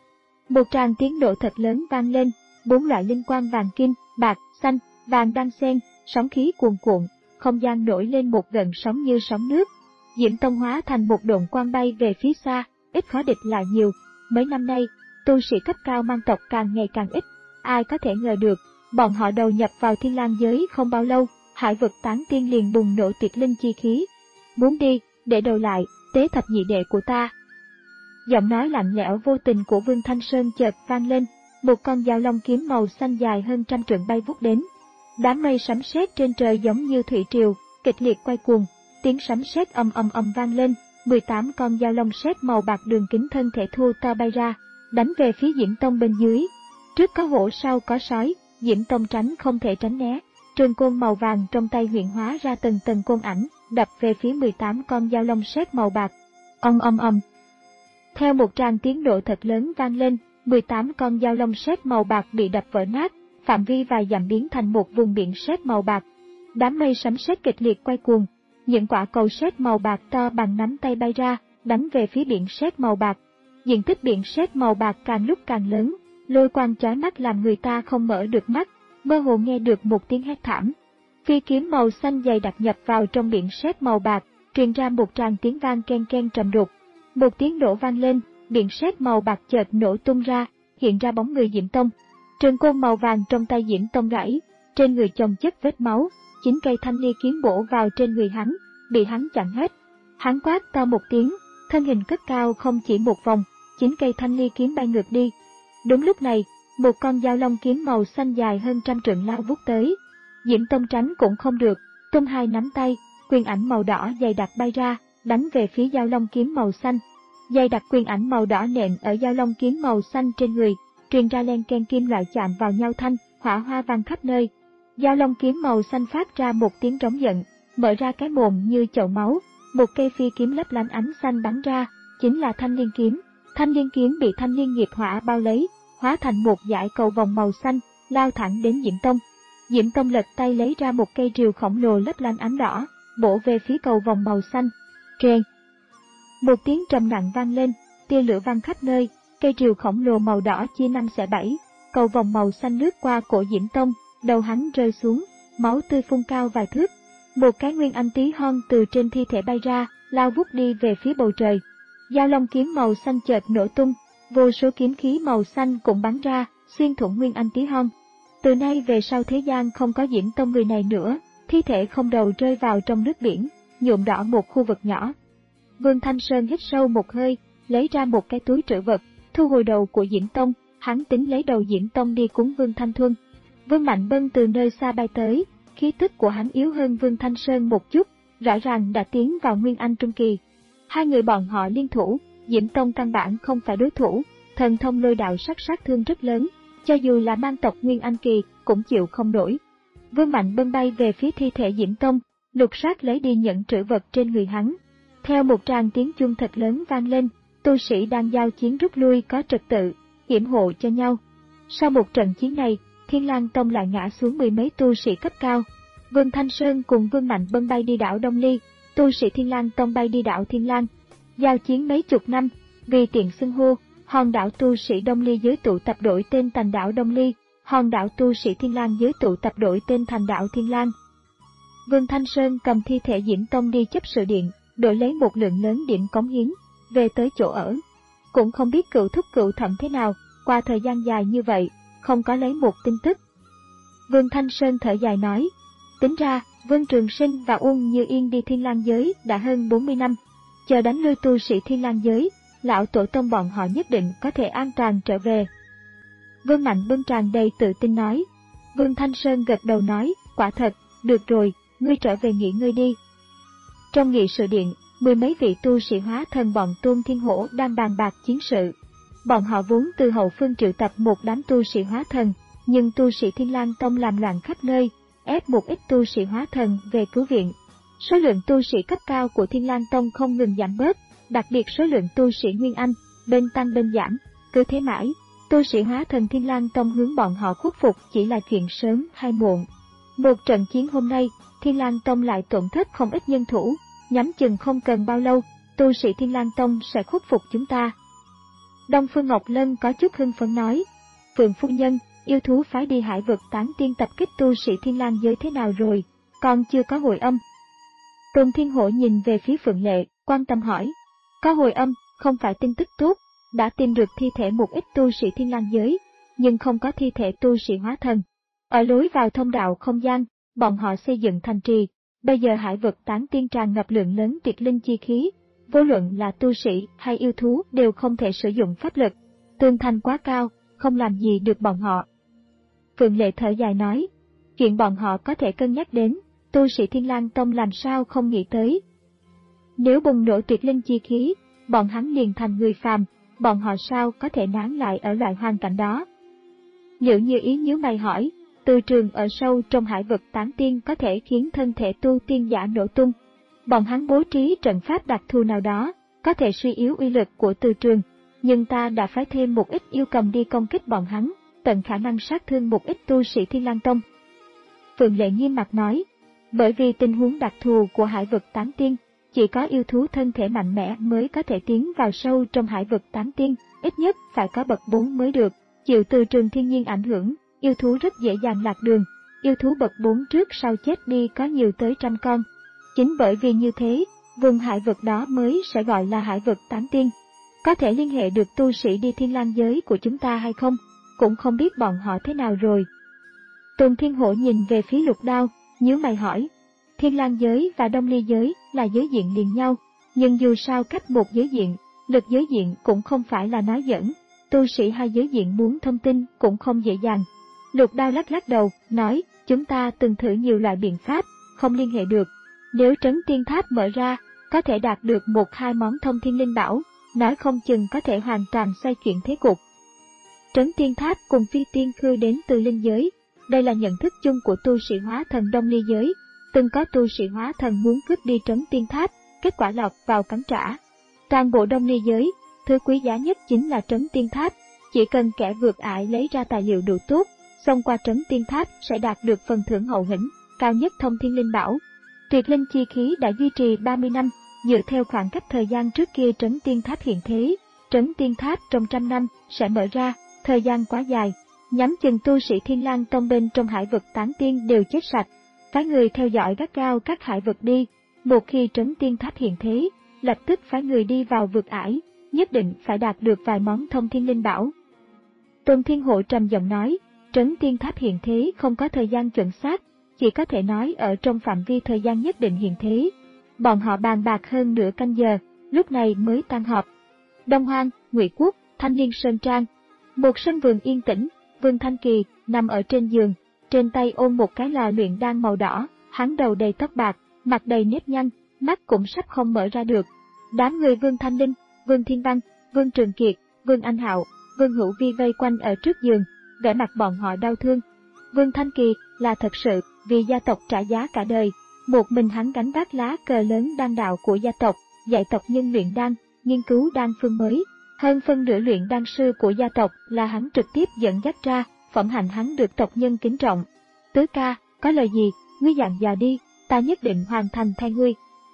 Một tràng tiếng nổ thật lớn vang lên, bốn loại linh quang vàng kim, bạc, xanh, vàng đang xen, sóng khí cuồn cuộn, không gian nổi lên một gợn sóng như sóng nước. Diễm Tông hóa thành một độn quang bay về phía xa, ít khó địch lại nhiều. Mấy năm nay, tu sĩ cấp cao mang tộc càng ngày càng ít, ai có thể ngờ được, bọn họ đầu nhập vào Thiên Lang giới không bao lâu, hải vực Tán Tiên liền bùng nổ tuyệt linh chi khí. Muốn đi, để đầu lại, tế thập nhị đệ của ta. Giọng nói lạnh lẽo vô tình của Vương Thanh Sơn chợt vang lên, một con dao long kiếm màu xanh dài hơn trăm trượng bay vút đến. Đám mây sấm sét trên trời giống như thủy triều, kịch liệt quay cuồng, tiếng sấm sét ầm ầm ầm vang lên, mười tám con dao long sét màu bạc đường kính thân thể thô to bay ra, đánh về phía Diễm Tông bên dưới. Trước có hổ sau có sói, Diễm Tông tránh không thể tránh né, trường côn màu vàng trong tay huyện hóa ra từng tầng côn ảnh, đập về phía mười tám con dao long sét màu bạc. Ầm ầm ầm. Theo một tràng tiếng nổ thật lớn vang lên, mười tám con dao long sét màu bạc bị đập vỡ nát, phạm vi vài dặm biến thành một vùng biển sét màu bạc. Đám mây sấm sét kịch liệt quay cuồng, những quả cầu sét màu bạc to bằng nắm tay bay ra, đánh về phía biển sét màu bạc. Diện tích biển sét màu bạc càng lúc càng lớn, lôi quang chói mắt làm người ta không mở được mắt, mơ hồ nghe được một tiếng hét thảm. Phi kiếm màu xanh dày đặc nhập vào trong biển sét màu bạc, truyền ra một tràng tiếng vang ken ken trầm đục. Một tiếng nổ vang lên, biển sét màu bạc chợt nổ tung ra, hiện ra bóng người Diễm Tông. Trường côn màu vàng trong tay Diễm Tông gãy, trên người chồng chất vết máu, chín cây thanh ly kiếm bổ vào trên người hắn, bị hắn chặn hết. Hắn quát to một tiếng, thân hình cất cao không chỉ một vòng, chín cây thanh ly kiếm bay ngược đi. Đúng lúc này, một con dao long kiếm màu xanh dài hơn trăm trượng lao vút tới. Diễm Tông tránh cũng không được, tung hai nắm tay, quyền ảnh màu đỏ dày đặc bay ra, đánh về phía dao long kiếm màu xanh. Dày đặc quyền ảnh màu đỏ nện ở dao long kiếm màu xanh trên người, truyền ra len ken kim loại chạm vào nhau thanh, hỏa hoa vang khắp nơi. Dao long kiếm màu xanh phát ra một tiếng rống giận, mở ra cái mồm như chậu máu, một cây phi kiếm lấp lánh ánh xanh bắn ra, chính là thanh liên kiếm. Thanh liên kiếm bị thanh liên nghiệp hỏa bao lấy, hóa thành một dải cầu vòng màu xanh, lao thẳng đến Diễm Tông. Diễm Tông lật tay lấy ra một cây rìu khổng lồ lấp lánh ánh đỏ, bổ về phía cầu vòng màu xanh. Keng! Một tiếng trầm nặng vang lên, tia lửa vang khắp nơi, cây rìu khổng lồ màu đỏ chia năm xẻ bảy, cầu vòng màu xanh lướt qua cổ Diễm Tông, đầu hắn rơi xuống, máu tươi phun cao vài thước. Một cái nguyên anh tí hon từ trên thi thể bay ra, lao vút đi về phía bầu trời. Dao long kiếm màu xanh chợt nổ tung, vô số kiếm khí màu xanh cũng bắn ra, xuyên thủng nguyên anh tí hon. Từ nay về sau thế gian không có Diễm Tông người này nữa, thi thể không đầu rơi vào trong nước biển, nhuộm đỏ một khu vực nhỏ. Vương Thanh Sơn hít sâu một hơi, lấy ra một cái túi trữ vật, thu hồi đầu của Diễm Tông, hắn tính lấy đầu Diễm Tông đi cúng Vương Thanh Thuân. Vương Mạnh Bân từ nơi xa bay tới, khí tức của hắn yếu hơn Vương Thanh Sơn một chút, rõ ràng đã tiến vào Nguyên Anh Trung Kỳ. Hai người bọn họ liên thủ, Diễm Tông căn bản không phải đối thủ, thần thông lôi đạo sát sát thương rất lớn, cho dù là mang tộc Nguyên Anh Kỳ cũng chịu không nổi. Vương Mạnh Bân bay về phía thi thể Diễm Tông, lục soát lấy đi những trữ vật trên người hắn. Theo một tràng tiếng chuông thật lớn vang lên, tu sĩ đang giao chiến rút lui có trật tự, yểm hộ cho nhau. Sau một trận chiến này, Thiên Lang Tông lại ngã xuống mười mấy tu sĩ cấp cao. Vương Thanh Sơn cùng Vương Mạnh Bân bay đi đảo Đông Ly, tu sĩ Thiên Lang Tông bay đi đảo Thiên Lang. Giao chiến mấy chục năm, vì tiện xưng hô, hòn đảo tu sĩ Đông Ly giới tụ tập đổi tên thành đảo Đông Ly, hòn đảo tu sĩ Thiên Lang giới tụ tập đổi tên thành đảo Thiên Lang. Vương Thanh Sơn cầm thi thể Diễm Tông đi chấp sự điện, đổi lấy một lượng lớn điểm cống hiến, về tới chỗ ở. Cũng không biết cựu thúc cựu thẩm thế nào, qua thời gian dài như vậy, không có lấy một tin tức. Vương Thanh Sơn thở dài nói, tính ra, Vương Trường Sinh và Uông Như Yên đi Thiên Lang giới đã hơn bốn mươi năm, chờ đánh lui tu sĩ Thiên Lang giới, lão tổ tông bọn họ nhất định có thể an toàn trở về. Vương Mạnh Bân tràn đầy tự tin nói. Vương Thanh Sơn gật đầu nói, quả thật, được rồi, ngươi trở về nghỉ ngơi đi. Trong nghị sự điện, mười mấy vị tu sĩ hóa thần bọn Tôn Thiên Hổ đang bàn bạc chiến sự. Bọn họ vốn từ hậu phương triệu tập một đám tu sĩ hóa thần, nhưng tu sĩ Thiên Lang Tông làm loạn khắp nơi, ép một ít tu sĩ hóa thần về cứu viện. Số lượng tu sĩ cấp cao của Thiên Lang Tông không ngừng giảm bớt, đặc biệt số lượng tu sĩ Nguyên Anh, bên tăng bên giảm, cứ thế mãi, tu sĩ hóa thần Thiên Lang Tông hướng bọn họ khuất phục chỉ là chuyện sớm hay muộn. Một trận chiến hôm nay, Thiên Lang Tông lại tổn thất không ít nhân thủ, nhắm chừng không cần bao lâu, tu sĩ Thiên Lang Tông sẽ khuất phục chúng ta. Đông Phương Ngọc Lân có chút hưng phấn nói, Phượng phu nhân, yêu thú phái đi hải vực tán tiên tập kích tu sĩ Thiên Lang giới thế nào rồi, còn chưa có hồi âm. Tôn Thiên Hổ nhìn về phía Phượng Lệ, quan tâm hỏi, có hồi âm, không phải tin tức tốt, đã tìm được thi thể một ít tu sĩ Thiên Lang giới, nhưng không có thi thể tu sĩ hóa thần. Ở lối vào thông đạo không gian, bọn họ xây dựng thành trì, bây giờ hải vực tán tiên tràn ngập lượng lớn tuyệt linh chi khí, vô luận là tu sĩ hay yêu thú đều không thể sử dụng pháp lực, tường thành quá cao, không làm gì được bọn họ. Phượng Lệ thở dài nói, chuyện bọn họ có thể cân nhắc đến, tu sĩ Thiên Lang Tông làm sao không nghĩ tới. Nếu bùng nổ tuyệt linh chi khí, bọn hắn liền thành người phàm, bọn họ sao có thể nán lại ở loại hoàn cảnh đó. Liệu Như Ý nhíu mày hỏi, từ trường ở sâu trong hải vực tán tiên có thể khiến thân thể tu tiên giả nổ tung. Bọn hắn bố trí trận pháp đặc thù nào đó, có thể suy yếu uy lực của từ trường, nhưng ta đã phái thêm một ít yêu cầm đi công kích bọn hắn, tận khả năng sát thương một ít tu sĩ Thiên Lang Tông. Phượng Lệ nghiêm mặt nói, bởi vì tình huống đặc thù của hải vực tán tiên, chỉ có yêu thú thân thể mạnh mẽ mới có thể tiến vào sâu trong hải vực tán tiên, ít nhất phải có bậc bốn mới được, chịu từ trường thiên nhiên ảnh hưởng, yêu thú rất dễ dàng lạc đường, yêu thú bậc bốn trước sau chết đi có nhiều tới trăm con. Chính bởi vì như thế, vùng hải vực đó mới sẽ gọi là hải vực tán tiên. Có thể liên hệ được tu sĩ đi Thiên Lang giới của chúng ta hay không, cũng không biết bọn họ thế nào rồi. Tôn Thiên Hổ nhìn về phía Lục Đao, nhíu mày hỏi, Thiên Lang giới và Đông Ly giới là giới diện liền nhau, nhưng dù sao cách một giới diện, lực giới diện cũng không phải là nói giỡn. tu sĩ hai giới diện muốn thông tin cũng không dễ dàng. Lục Đao lắc lắc đầu, nói, chúng ta từng thử nhiều loại biện pháp, không liên hệ được. Nếu trấn tiên tháp mở ra, có thể đạt được một hai món thông thiên linh bảo, nói không chừng có thể hoàn toàn xoay chuyển thế cục. Trấn tiên tháp cùng phi tiên khư đến từ linh giới, đây là nhận thức chung của tu sĩ hóa thần Đông Ly giới. Từng có tu sĩ hóa thần muốn cướp đi trấn tiên tháp, kết quả lọt vào cắn trả. Toàn bộ Đông Ly giới, thứ quý giá nhất chính là trấn tiên tháp, chỉ cần kẻ vượt ải lấy ra tài liệu đủ tốt, xông qua trấn tiên tháp sẽ đạt được phần thưởng hậu hĩnh, cao nhất thông thiên linh bảo. Tuyệt linh chi khí đã duy trì ba mươi năm, dựa theo khoảng cách thời gian trước kia trấn tiên tháp hiện thế, trấn tiên tháp trong trăm năm sẽ mở ra, thời gian quá dài, nhắm chừng tu sĩ Thiên Lang Tông bên trong hải vực tán tiên đều chết sạch. Phái người theo dõi gắt gao các hải vực đi, một khi trấn tiên tháp hiện thế, lập tức phái người đi vào vượt ải, nhất định phải đạt được vài món thông thiên linh bảo. Tôn Thiên Hộ trầm giọng nói, trấn tiên tháp hiện thế không có thời gian chuẩn xác, chỉ có thể nói ở trong phạm vi thời gian nhất định hiện thế. Bọn họ bàn bạc hơn nửa canh giờ, lúc này mới tan họp. Đông Hoang, Ngụy Quốc, Thanh Liên Sơn Trang. Một sân vườn yên tĩnh, Vương Thanh Kỳ nằm ở trên giường, trên tay ôm một cái lò luyện đan màu đỏ, hắn đầu đầy tóc bạc, mặt đầy nếp nhăn, mắt cũng sắp không mở ra được. Đám người Vương Thanh Linh, Vương Thiên Văn, Vương Trường Kiệt, Vương Anh Hạo, Vương Hữu Vi vây quanh ở trước giường, vẻ mặt bọn họ đau thương. Vương Thanh Kỳ là thật sự vì gia tộc trả giá cả đời, một mình hắn gánh vác lá cờ lớn đan đạo của gia tộc, dạy tộc nhân luyện đan, nghiên cứu đan phương mới. Hơn phân nửa luyện đan sư của gia tộc là hắn trực tiếp dẫn dắt ra, phẩm hạnh hắn được tộc nhân kính trọng. Tứ ca, có lời gì, ngươi dặn dò đi, ta nhất định hoàn thành thay ngươi.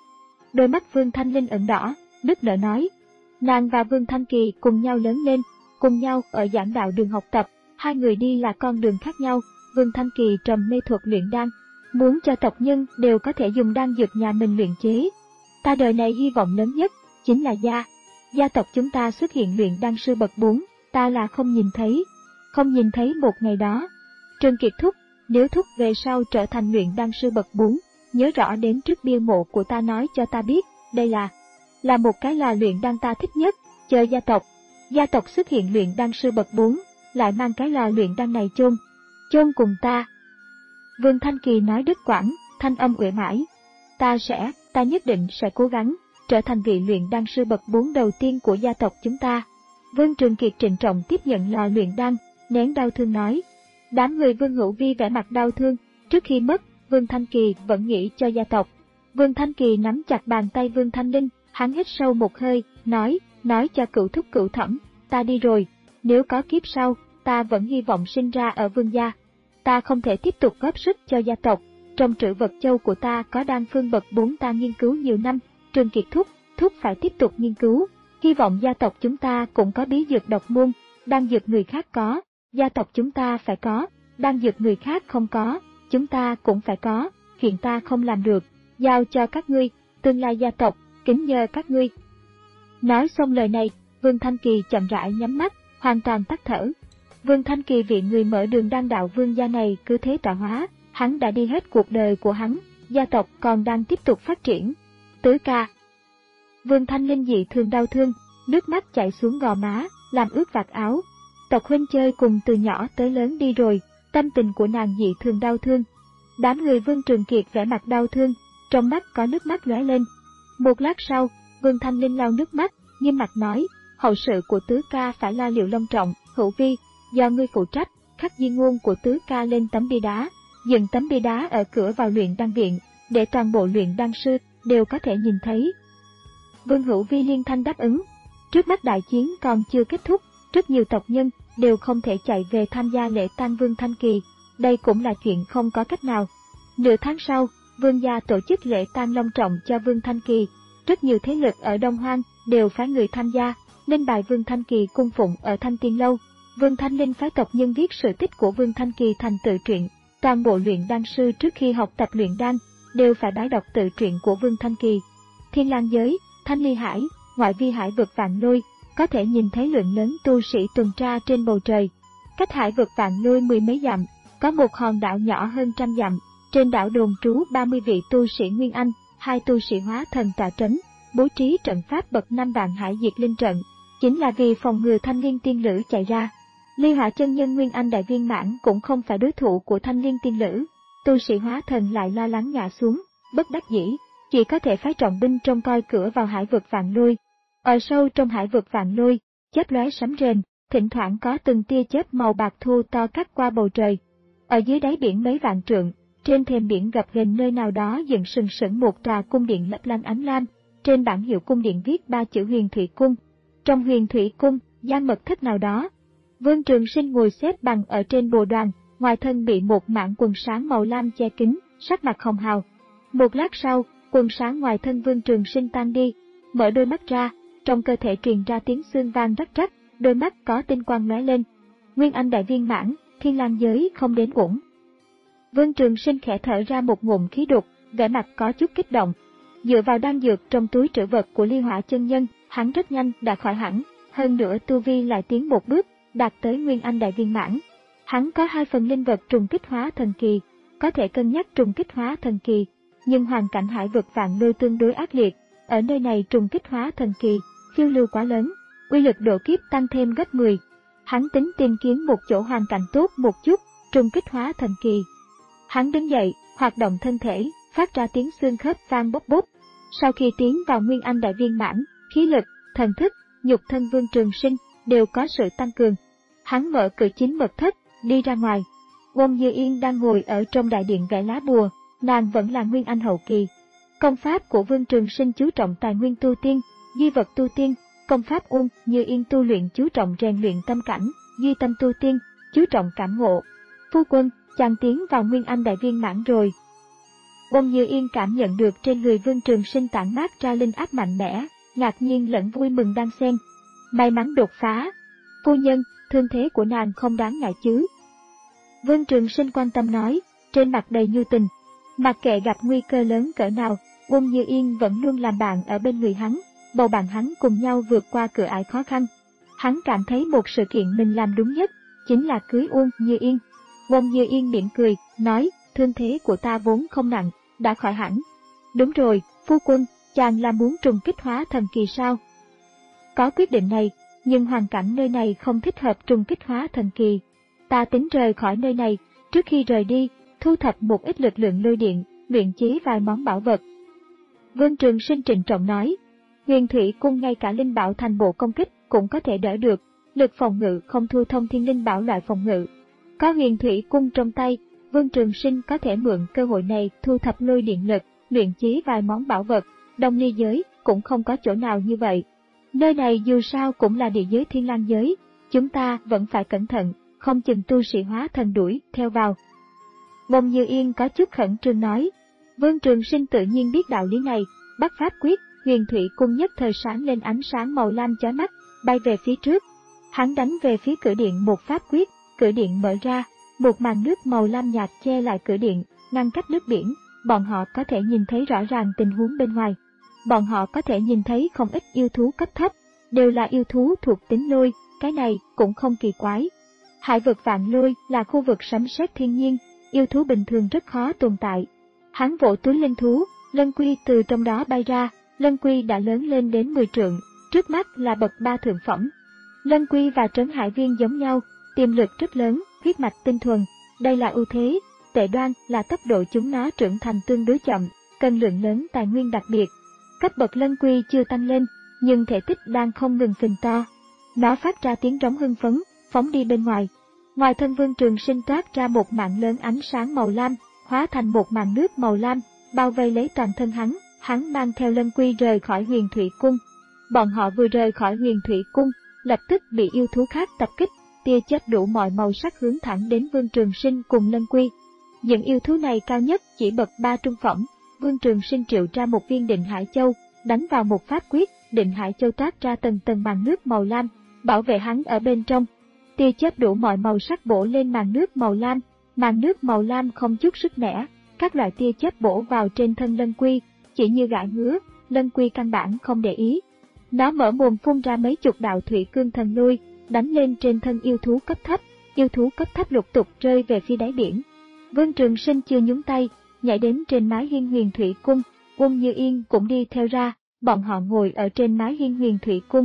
Đôi mắt Vương Thanh Linh ửng đỏ, nức nở nói. Nàng và Vương Thanh Kỳ cùng nhau lớn lên, cùng nhau ở giảng đạo đường học tập, hai người đi là con đường khác nhau. Vương Thanh Kỳ trầm mê thuật luyện đan, muốn cho tộc nhân đều có thể dùng đan dược nhà mình luyện chế. Ta đời này hy vọng lớn nhất chính là gia gia tộc chúng ta xuất hiện luyện đan sư bậc bốn, ta là không nhìn thấy, không nhìn thấy một ngày đó. Trương Kiệt thúc, nếu thúc về sau trở thành luyện đan sư bậc bốn, nhớ rõ đến trước bia mộ của ta nói cho ta biết, đây là là một cái lò luyện đan ta thích nhất, chờ gia tộc gia tộc xuất hiện luyện đan sư bậc bốn, lại mang cái lò luyện đan này chôn chôn cùng ta. Vương Thanh Kỳ nói đứt quãng, thanh âm uể mãi. Ta sẽ, ta nhất định sẽ cố gắng, trở thành vị luyện đan sư bậc bốn đầu tiên của gia tộc chúng ta. Vương Trường Kiệt trịnh trọng tiếp nhận lò luyện đan, nén đau thương nói. Đám người Vương Hữu Vi vẻ mặt đau thương, trước khi mất, Vương Thanh Kỳ vẫn nghĩ cho gia tộc. Vương Thanh Kỳ nắm chặt bàn tay Vương Thanh Linh, hắn hít sâu một hơi, nói, nói cho cửu thúc cửu thẩm, ta đi rồi, nếu có kiếp sau, ta vẫn hy vọng sinh ra ở Vương gia. Ta không thể tiếp tục góp sức cho gia tộc, trong trữ vật châu của ta có đan phương bậc bốn ta nghiên cứu nhiều năm, Trường Kiệt thúc, thúc phải tiếp tục nghiên cứu, hy vọng gia tộc chúng ta cũng có bí dược độc môn, đan dược người khác có, gia tộc chúng ta phải có, đan dược người khác không có, chúng ta cũng phải có, chuyện ta không làm được, giao cho các ngươi, tương lai gia tộc, kính nhờ các ngươi. Nói xong lời này, Vương Thanh Kỳ chậm rãi nhắm mắt, hoàn toàn tắt thở. Vương Thanh Kỳ vị người mở đường đan đạo Vương gia này cứ thế tọa hóa, hắn đã đi hết cuộc đời của hắn, gia tộc còn đang tiếp tục phát triển. Tứ ca. Vương Thanh Linh dị thường đau thương, nước mắt chảy xuống gò má, làm ướt vạt áo. Tộc huynh chơi cùng từ nhỏ tới lớn đi rồi, tâm tình của nàng dị thường đau thương. Đám người Vương Trường Kiệt vẻ mặt đau thương, trong mắt có nước mắt lóe lên. Một lát sau, Vương Thanh Linh lau nước mắt, nghiêm mặt nói, hậu sự của tứ ca phải lo liệu long trọng, Hữu Vi, do ngươi phụ trách, khắc di ngôn của tứ ca lên tấm bia đá, dựng tấm bia đá ở cửa vào luyện đan viện, để toàn bộ luyện đan sư đều có thể nhìn thấy. Vương Hữu Vi liên thanh đáp ứng. Trước mắt đại chiến còn chưa kết thúc, rất nhiều tộc nhân đều không thể chạy về tham gia lễ tang Vương Thanh Kỳ, đây cũng là chuyện không có cách nào. Nửa tháng sau, Vương gia tổ chức lễ tang long trọng cho Vương Thanh Kỳ, rất nhiều thế lực ở Đông Hoang đều phái người tham gia, nên bài Vương Thanh Kỳ cung phụng ở Thanh Tiên Lâu. Vương Thanh Linh phái tộc nhân viết sự tích của Vương Thanh Kỳ thành tự truyện, toàn bộ luyện đan sư trước khi học tập luyện đan đều phải bái đọc tự truyện của Vương Thanh Kỳ. Thiên Lang giới, Thanh Ly Hải, ngoại vi hải vực Vạn Lôi, có thể nhìn thấy lượng lớn tu sĩ tuần tra trên bầu trời. Cách hải vực Vạn Lôi mười mấy dặm, có một hòn đảo nhỏ hơn trăm dặm, trên đảo đồn trú ba mươi vị tu sĩ Nguyên Anh, hai tu sĩ hóa thần tọa trấn, bố trí trận pháp bậc năm vạn hải diệt linh trận, chính là vì phòng ngừa Thanh Liên Tiên Lữ chạy ra. Ly Hỏa chân nhân Nguyên Anh đại viên mãn cũng không phải đối thủ của Thanh Liên Tiên Lữ, tu sĩ hóa thần lại lo lắng ngã xuống, bất đắc dĩ, chỉ có thể phái trọng binh trông coi cửa vào hải vực Vạn Lôi. Ở sâu trong hải vực Vạn Lôi, chớp lóe sấm rền, thỉnh thoảng có từng tia chớp màu bạc thu to cắt qua bầu trời. Ở dưới đáy biển mấy vạn trượng, trên thềm biển gập ghềnh nơi nào đó dựng sừng sững một tòa cung điện lấp lánh ánh lam, trên bảng hiệu cung điện viết ba chữ Huyền Thủy Cung. Trong Huyền Thủy Cung, gian mật thất nào đó, Vương Trường Sinh ngồi xếp bằng ở trên bồ đoàn, ngoài thân bị một mảng quần sáng màu lam che kín, sắc mặt hồng hào. Một lát sau, quần sáng ngoài thân Vương Trường Sinh tan đi, mở đôi mắt ra, trong cơ thể truyền ra tiếng xương vang rắc rắc, đôi mắt có tinh quang lóe lên. Nguyên Anh đại viên mãn, Thiên Lang giới không đến uổng. Vương Trường Sinh khẽ thở ra một ngụm khí đục, vẻ mặt có chút kích động. Dựa vào đan dược trong túi trữ vật của Ly Hỏa chân nhân, hắn rất nhanh đã khỏi hẳn, hơn nữa tu vi lại tiến một bước, đạt tới Nguyên Anh đại viên mãn. Hắn có hai phần linh vật trùng kích hóa thần kỳ, có thể cân nhắc trùng kích hóa thần kỳ, nhưng hoàn cảnh hải vực Vạn Lôi tương đối ác liệt, ở nơi này trùng kích hóa thần kỳ, phiêu lưu quá lớn, uy lực độ kiếp tăng thêm gấp mười. Hắn tính tìm kiếm một chỗ hoàn cảnh tốt một chút, trùng kích hóa thần kỳ. Hắn đứng dậy, hoạt động thân thể, phát ra tiếng xương khớp vang bốc bốc. Sau khi tiến vào Nguyên Anh đại viên mãn, khí lực, thần thức, nhục thân Vương Trường Sinh đều có sự tăng cường. Hắn mở cửa chính mật thất, đi ra ngoài. Wong Như Yên đang ngồi ở trong đại điện vẽ lá bùa, nàng vẫn là Nguyên Anh hậu kỳ. Công pháp của Vương Trường Sinh chú trọng tài nguyên tu tiên, duy vật tu tiên, công pháp Wong Như Yên tu luyện chú trọng rèn luyện tâm cảnh, duy tâm tu tiên, chú trọng cảm ngộ. Phu quân, chàng tiến vào Nguyên Anh đại viên mãn rồi. Wong Như Yên cảm nhận được trên người Vương Trường Sinh tản mát ra linh áp mạnh mẽ, ngạc nhiên lẫn vui mừng đan xen. May mắn đột phá. Phu nhân, thương thế của nàng không đáng ngại chứ? Vương Trường Sinh quan tâm nói, trên mặt đầy nhu tình. Mặc kệ gặp nguy cơ lớn cỡ nào, Wong Như Yên vẫn luôn làm bạn ở bên người hắn, bầu bạn hắn cùng nhau vượt qua cửa ải khó khăn. Hắn cảm thấy một sự kiện mình làm đúng nhất, chính là cưới Wong Như Yên. Wong Như Yên mỉm cười, nói, thương thế của ta vốn không nặng, đã khỏi hẳn. Đúng rồi, phu quân, chàng là muốn trùng kích hóa thần kỳ sao? Có quyết định này, nhưng hoàn cảnh nơi này không thích hợp trùng kích hóa thần kỳ. Ta tính rời khỏi nơi này, trước khi rời đi, thu thập một ít lực lượng lôi điện, luyện chế vài món bảo vật. Vương Trường Sinh trịnh trọng nói, Huyền Thủy Cung ngay cả linh bảo thành bộ công kích cũng có thể đỡ được, lực phòng ngự không thua Thông Thiên linh bảo loại phòng ngự. Có Huyền Thủy Cung trong tay, Vương Trường Sinh có thể mượn cơ hội này thu thập lôi điện lực, luyện chế vài món bảo vật. Đông Ly giới cũng không có chỗ nào như vậy. Nơi này dù sao cũng là địa giới Thiên Lang giới, chúng ta vẫn phải cẩn thận, không chừng tu sĩ hóa thần đuổi theo vào. Wong Như Yên có chút khẩn trương nói. Vương Trường Sinh tự nhiên biết đạo lý này, bắt pháp quyết, Huyền Thủy Cung nhất thời sáng lên ánh sáng màu lam chói mắt, bay về phía trước. Hắn đánh về phía cửa điện một pháp quyết, cửa điện mở ra, một màn nước màu lam nhạt che lại cửa điện, ngăn cách nước biển, bọn họ có thể nhìn thấy rõ ràng tình huống bên ngoài. Bọn họ có thể nhìn thấy không ít yêu thú cấp thấp, đều là yêu thú thuộc tính lôi, cái này cũng không kỳ quái. Hải vực Vạn Lôi là khu vực sấm sét thiên nhiên, yêu thú bình thường rất khó tồn tại. Hắn vỗ túi linh thú, lân quy từ trong đó bay ra, lân quy đã lớn lên đến mười trượng, trước mắt là bậc ba thượng phẩm. Lân quy và trấn hải viên giống nhau, tiềm lực rất lớn, huyết mạch tinh thuần, đây là ưu thế. Tệ đoan là tốc độ chúng nó trưởng thành tương đối chậm, cần lượng lớn tài nguyên đặc biệt. Cấp bậc lân quy chưa tăng lên, nhưng thể tích đang không ngừng phình to. Nó phát ra tiếng rống hưng phấn, phóng đi bên ngoài. Ngoài thân Vương Trường Sinh toát ra một mảng lớn ánh sáng màu lam, hóa thành một màn nước màu lam, bao vây lấy toàn thân hắn. Hắn mang theo lân quy rời khỏi Huyền Thủy Cung. Bọn họ vừa rời khỏi Huyền Thủy Cung, lập tức bị yêu thú khác tập kích, tia chớp đủ mọi màu sắc hướng thẳng đến Vương Trường Sinh cùng lân quy. Những yêu thú này cao nhất chỉ bậc ba trung phẩm. Vương Trường Sinh triệu ra một viên Định Hải Châu, đánh vào một pháp quyết, Định Hải Châu toát ra tầng tầng màn nước màu lam, bảo vệ hắn ở bên trong. Tia chớp đủ mọi màu sắc bổ lên màn nước màu lam, màn nước màu lam không chút sức mẻ, các loại tia chớp bổ vào trên thân lân quy, chỉ như gãi ngứa, lân quy căn bản không để ý. Nó mở mồm phun ra mấy chục đạo thủy cương thần lôi, đánh lên trên thân yêu thú cấp thấp, yêu thú cấp thấp lục tục rơi về phía đáy biển. Vương Trường Sinh chưa nhúng tay, nhảy đến trên mái hiên Huyền Thủy Cung, Wong Như Yên cũng đi theo ra, bọn họ ngồi ở trên mái hiên Huyền Thủy Cung.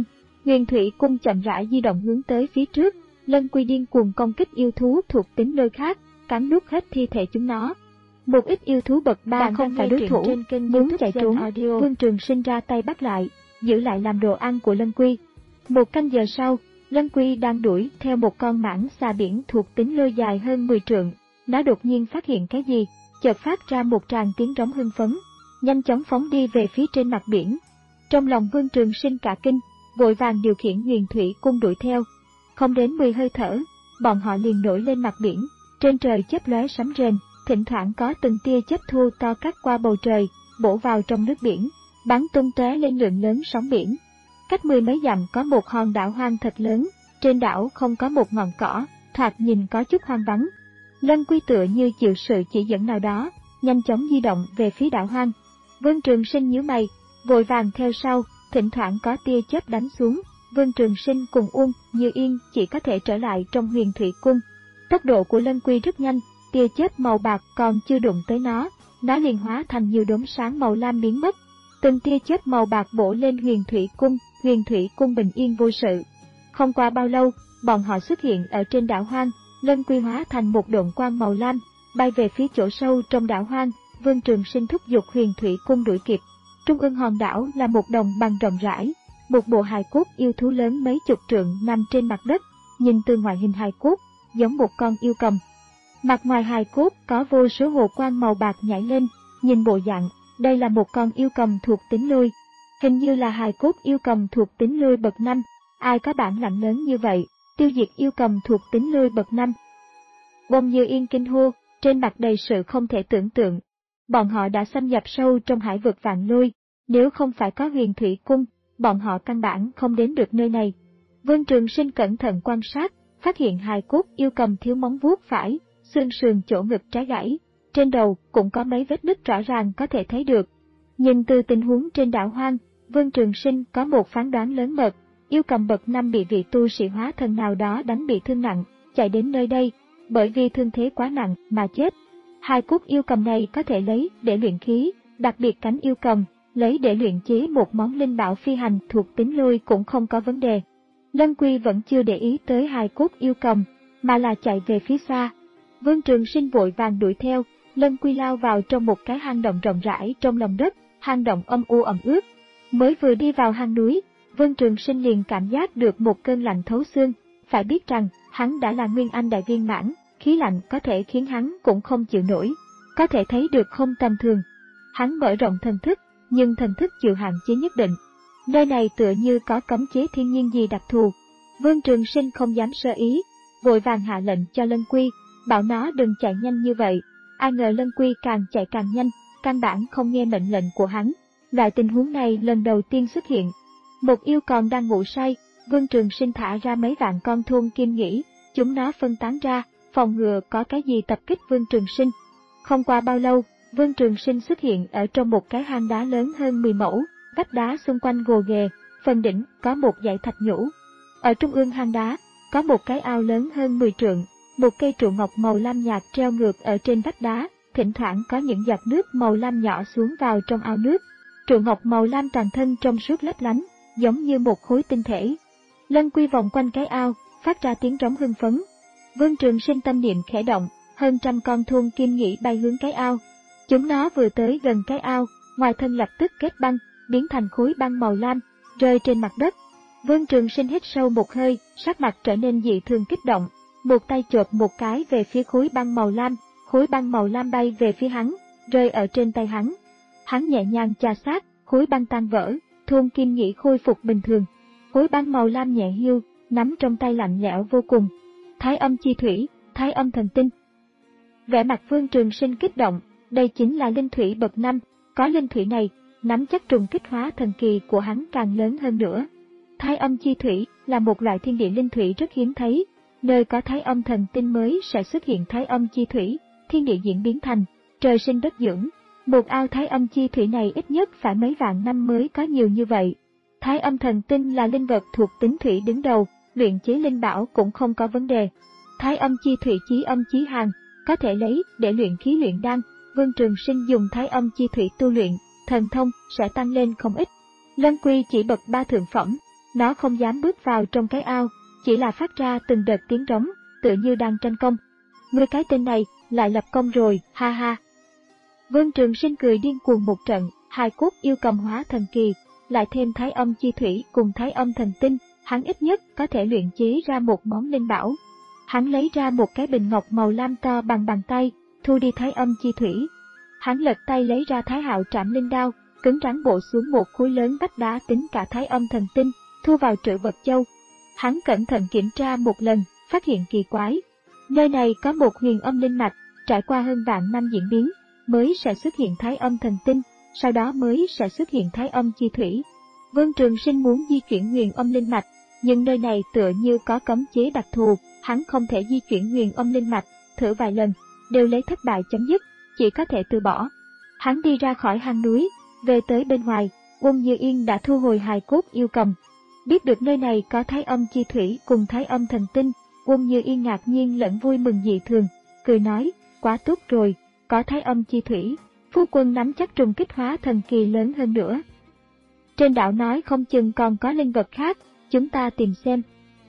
Huyền thủy cung chậm rãi di động hướng tới phía trước, Lân Quy điên cuồng công kích yêu thú thuộc tính lôi khác, cắn nuốt hết thi thể chúng nó. Một ít yêu thú bậc ba không phải đối thủ, muốn chạy trốn, Vương Trường Sinh ra tay bắt lại, giữ lại làm đồ ăn của Lân Quy. Một canh giờ sau, Lân Quy đang đuổi theo một con mãng xà biển thuộc tính lôi dài hơn mười trượng, nó đột nhiên phát hiện cái gì, chợt phát ra một tràng tiếng rống hưng phấn, nhanh chóng phóng đi về phía trên mặt biển. Trong lòng Vương Trường Sinh cả kinh, vội vàng điều khiển huyền thủy cung đuổi theo. Không đến mười hơi thở, bọn họ liền nổi lên mặt biển, trên trời chớp lóe sấm rền, thỉnh thoảng có từng tia chớp thô to cắt qua bầu trời, bổ vào trong nước biển, bắn tung tóe lên lượng lớn sóng biển. Cách mười mấy dặm có một hòn đảo hoang thật lớn, trên đảo không có một ngọn cỏ, thoạt nhìn có chút hoang vắng. Lân Quy tựa như chịu sự chỉ dẫn nào đó, nhanh chóng di động về phía đảo hoang. Vương Trường Sinh nhíu mày, vội vàng theo sau, thỉnh thoảng có tia chớp đánh xuống. Vương Trường Sinh cùng Uông Như Yên chỉ có thể trở lại trong huyền thủy cung. Tốc độ của Lân Quy rất nhanh, tia chớp màu bạc còn chưa đụng tới nó, nó liền hóa thành nhiều đốm sáng màu lam biến mất. Từng tia chớp màu bạc bổ lên huyền thủy cung, huyền thủy cung bình yên vô sự. Không qua bao lâu, bọn họ xuất hiện ở trên đảo hoang, Lân Quy hóa thành một độn quang màu lam, bay về phía chỗ sâu trong đảo hoang. Vương Trường Sinh thúc giục huyền thủy cung đuổi kịp. Trung ương hòn đảo là một đồng bằng rộng rãi, một bộ hài cốt yêu thú lớn mấy chục trượng nằm trên mặt đất, nhìn từ ngoại hình hài cốt, giống một con yêu cầm. Mặt ngoài hài cốt có vô số hồ quang màu bạc nhảy lên, nhìn bộ dạng, đây là một con yêu cầm thuộc tính lôi. Hình như là hài cốt yêu cầm thuộc tính lôi bậc năm, ai có bản lãnh lớn như vậy, tiêu diệt yêu cầm thuộc tính lôi bậc năm. Bông Như Yên kinh hô, trên mặt đầy sự không thể tưởng tượng. Bọn họ đã xâm nhập sâu trong hải vực vạn lôi, nếu không phải có huyền thủy cung, bọn họ căn bản không đến được nơi này. Vương Trường Sinh cẩn thận quan sát, phát hiện hài cốt yêu cầm thiếu móng vuốt phải, xương sườn chỗ ngực trái gãy, trên đầu cũng có mấy vết nứt rõ ràng có thể thấy được. Nhìn từ tình huống trên đảo hoang, Vương Trường Sinh có một phán đoán lớn mật, yêu cầm bậc năm bị vị tu sĩ hóa thần nào đó đánh bị thương nặng, chạy đến nơi đây, bởi vì thương thế quá nặng mà chết. Hài cốt yêu cầm này có thể lấy để luyện khí, đặc biệt cánh yêu cầm, lấy để luyện chế một món linh bảo phi hành thuộc tính lôi cũng không có vấn đề. Lân Quy vẫn chưa để ý tới hài cốt yêu cầm, mà là chạy về phía xa. Vương Trường Sinh vội vàng đuổi theo, Lân Quy lao vào trong một cái hang động rộng rãi trong lòng đất, hang động âm u ẩm ướt. Mới vừa đi vào hang núi, Vương Trường Sinh liền cảm giác được một cơn lạnh thấu xương, phải biết rằng hắn đã là Nguyên Anh đại viên mãn, khí lạnh có thể khiến hắn cũng không chịu nổi, có thể thấy được không tầm thường. Hắn mở rộng thần thức, nhưng thần thức chịu hạn chế nhất định. Nơi này tựa như có cấm chế thiên nhiên gì đặc thù. Vương Trường Sinh không dám sơ ý, vội vàng hạ lệnh cho Lân Quy, bảo nó đừng chạy nhanh như vậy. Ai ngờ Lân Quy càng chạy càng nhanh, căn bản không nghe mệnh lệnh của hắn. Loại tình huống này lần đầu tiên xuất hiện. Một yêu còn đang ngủ say, Vương Trường Sinh thả ra mấy vạn con thôn kim nghĩ, chúng nó phân tán ra, phòng ngừa có cái gì tập kích Vương Trường Sinh. Không qua bao lâu, Vương Trường Sinh xuất hiện ở trong một cái hang đá lớn hơn mười mẫu, vách đá xung quanh gồ ghề, phần đỉnh có một dãy thạch nhũ. Ở trung ương hang đá, có một cái ao lớn hơn mười trượng, một cây trụ ngọc màu lam nhạt treo ngược ở trên vách đá, thỉnh thoảng có những giọt nước màu lam nhỏ xuống vào trong ao nước. Trụ ngọc màu lam toàn thân trong suốt lấp lánh, giống như một khối tinh thể. Lân Quy vòng quanh cái ao, phát ra tiếng rống hưng phấn. Vương Trường Sinh tâm niệm khẽ động, hơn trăm con thôn kim nghĩ bay hướng cái ao. Chúng nó vừa tới gần cái ao, ngoài thân lập tức kết băng, biến thành khối băng màu lam, rơi trên mặt đất. Vương Trường Sinh hít sâu một hơi, sắc mặt trở nên dị thường kích động, một tay chộp một cái về phía khối băng màu lam, khối băng màu lam bay về phía hắn, rơi ở trên tay hắn. Hắn nhẹ nhàng chà sát, khối băng tan vỡ, thôn kim nghĩ khôi phục bình thường. Khối băng màu lam nhẹ hiu, nắm trong tay lạnh lẽo vô cùng. Thái âm chi thủy, thái âm thần tinh. Vẻ mặt Vương Trường Sinh kích động, đây chính là linh thủy bậc năm, có linh thủy này, nắm chắc trùng kích hóa thần kỳ của hắn càng lớn hơn nữa. Thái âm chi thủy là một loại thiên địa linh thủy rất hiếm thấy, nơi có thái âm thần tinh mới sẽ xuất hiện thái âm chi thủy, thiên địa diễn biến thành trời sinh đất dưỡng. Một ao thái âm chi thủy này ít nhất phải mấy vạn năm mới có nhiều như vậy. Thái âm thần tinh là linh vật thuộc tính thủy đứng đầu, luyện chế linh bảo cũng không có vấn đề. Thái âm chi thủy chí âm chí hàn, có thể lấy để luyện khí luyện đan. Vương Trường Sinh dùng thái âm chi thủy tu luyện, thần thông sẽ tăng lên không ít. Lân Quy chỉ bậc ba thượng phẩm, Nó không dám bước vào trong cái ao, chỉ là phát ra từng đợt tiếng rống, tựa như đang tranh công. Ngươi cái tên này, lại lập công rồi, ha ha. Vương Trường Sinh cười điên cuồng một trận, hai cốt yêu cầm hóa thần kỳ, lại thêm thái âm chi thủy cùng thái âm thần tinh, hắn ít nhất có thể luyện chế ra một món linh bảo. Hắn lấy ra một cái bình ngọc màu lam to bằng bàn tay, thu đi thái âm chi thủy. Hắn lật tay lấy ra Thái Hạo Trảm Linh Đao, cứng rắn bổ xuống một khối lớn vách đá tính cả thái âm thần tinh, thu vào trữ vật châu. Hắn cẩn thận kiểm tra một lần, phát hiện kỳ quái. Nơi này có một huyền âm linh mạch, trải qua hơn vạn năm diễn biến, mới sẽ xuất hiện thái âm thần tinh, sau đó mới sẽ xuất hiện thái âm chi thủy. Vương Trường Sinh muốn di chuyển huyền âm linh mạch, nhưng nơi này tựa như có cấm chế đặc thù, hắn không thể di chuyển huyền âm linh mạch, thử vài lần, đều lấy thất bại chấm dứt, chỉ có thể từ bỏ. Hắn đi ra khỏi hang núi, về tới bên ngoài, Uông Như Yên đã thu hồi hài cốt yêu cầm. Biết được nơi này có thái âm chi thủy cùng thái âm thần tinh, Uông Như Yên ngạc nhiên lẫn vui mừng dị thường, cười nói, quá tốt rồi, có thái âm chi thủy, phu quân nắm chắc trùng kích hóa thần kỳ lớn hơn nữa. Trên đảo nói không chừng còn có linh vật khác, chúng ta tìm xem.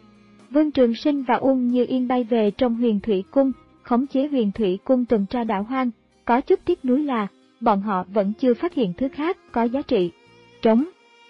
Vương Trường Sinh và Uông Như Yên bay về trong huyền thủy cung, khống chế huyền thủy cung tuần tra đảo hoang, có chút tiếc nuối là, bọn họ vẫn chưa phát hiện thứ khác có giá trị. Trống.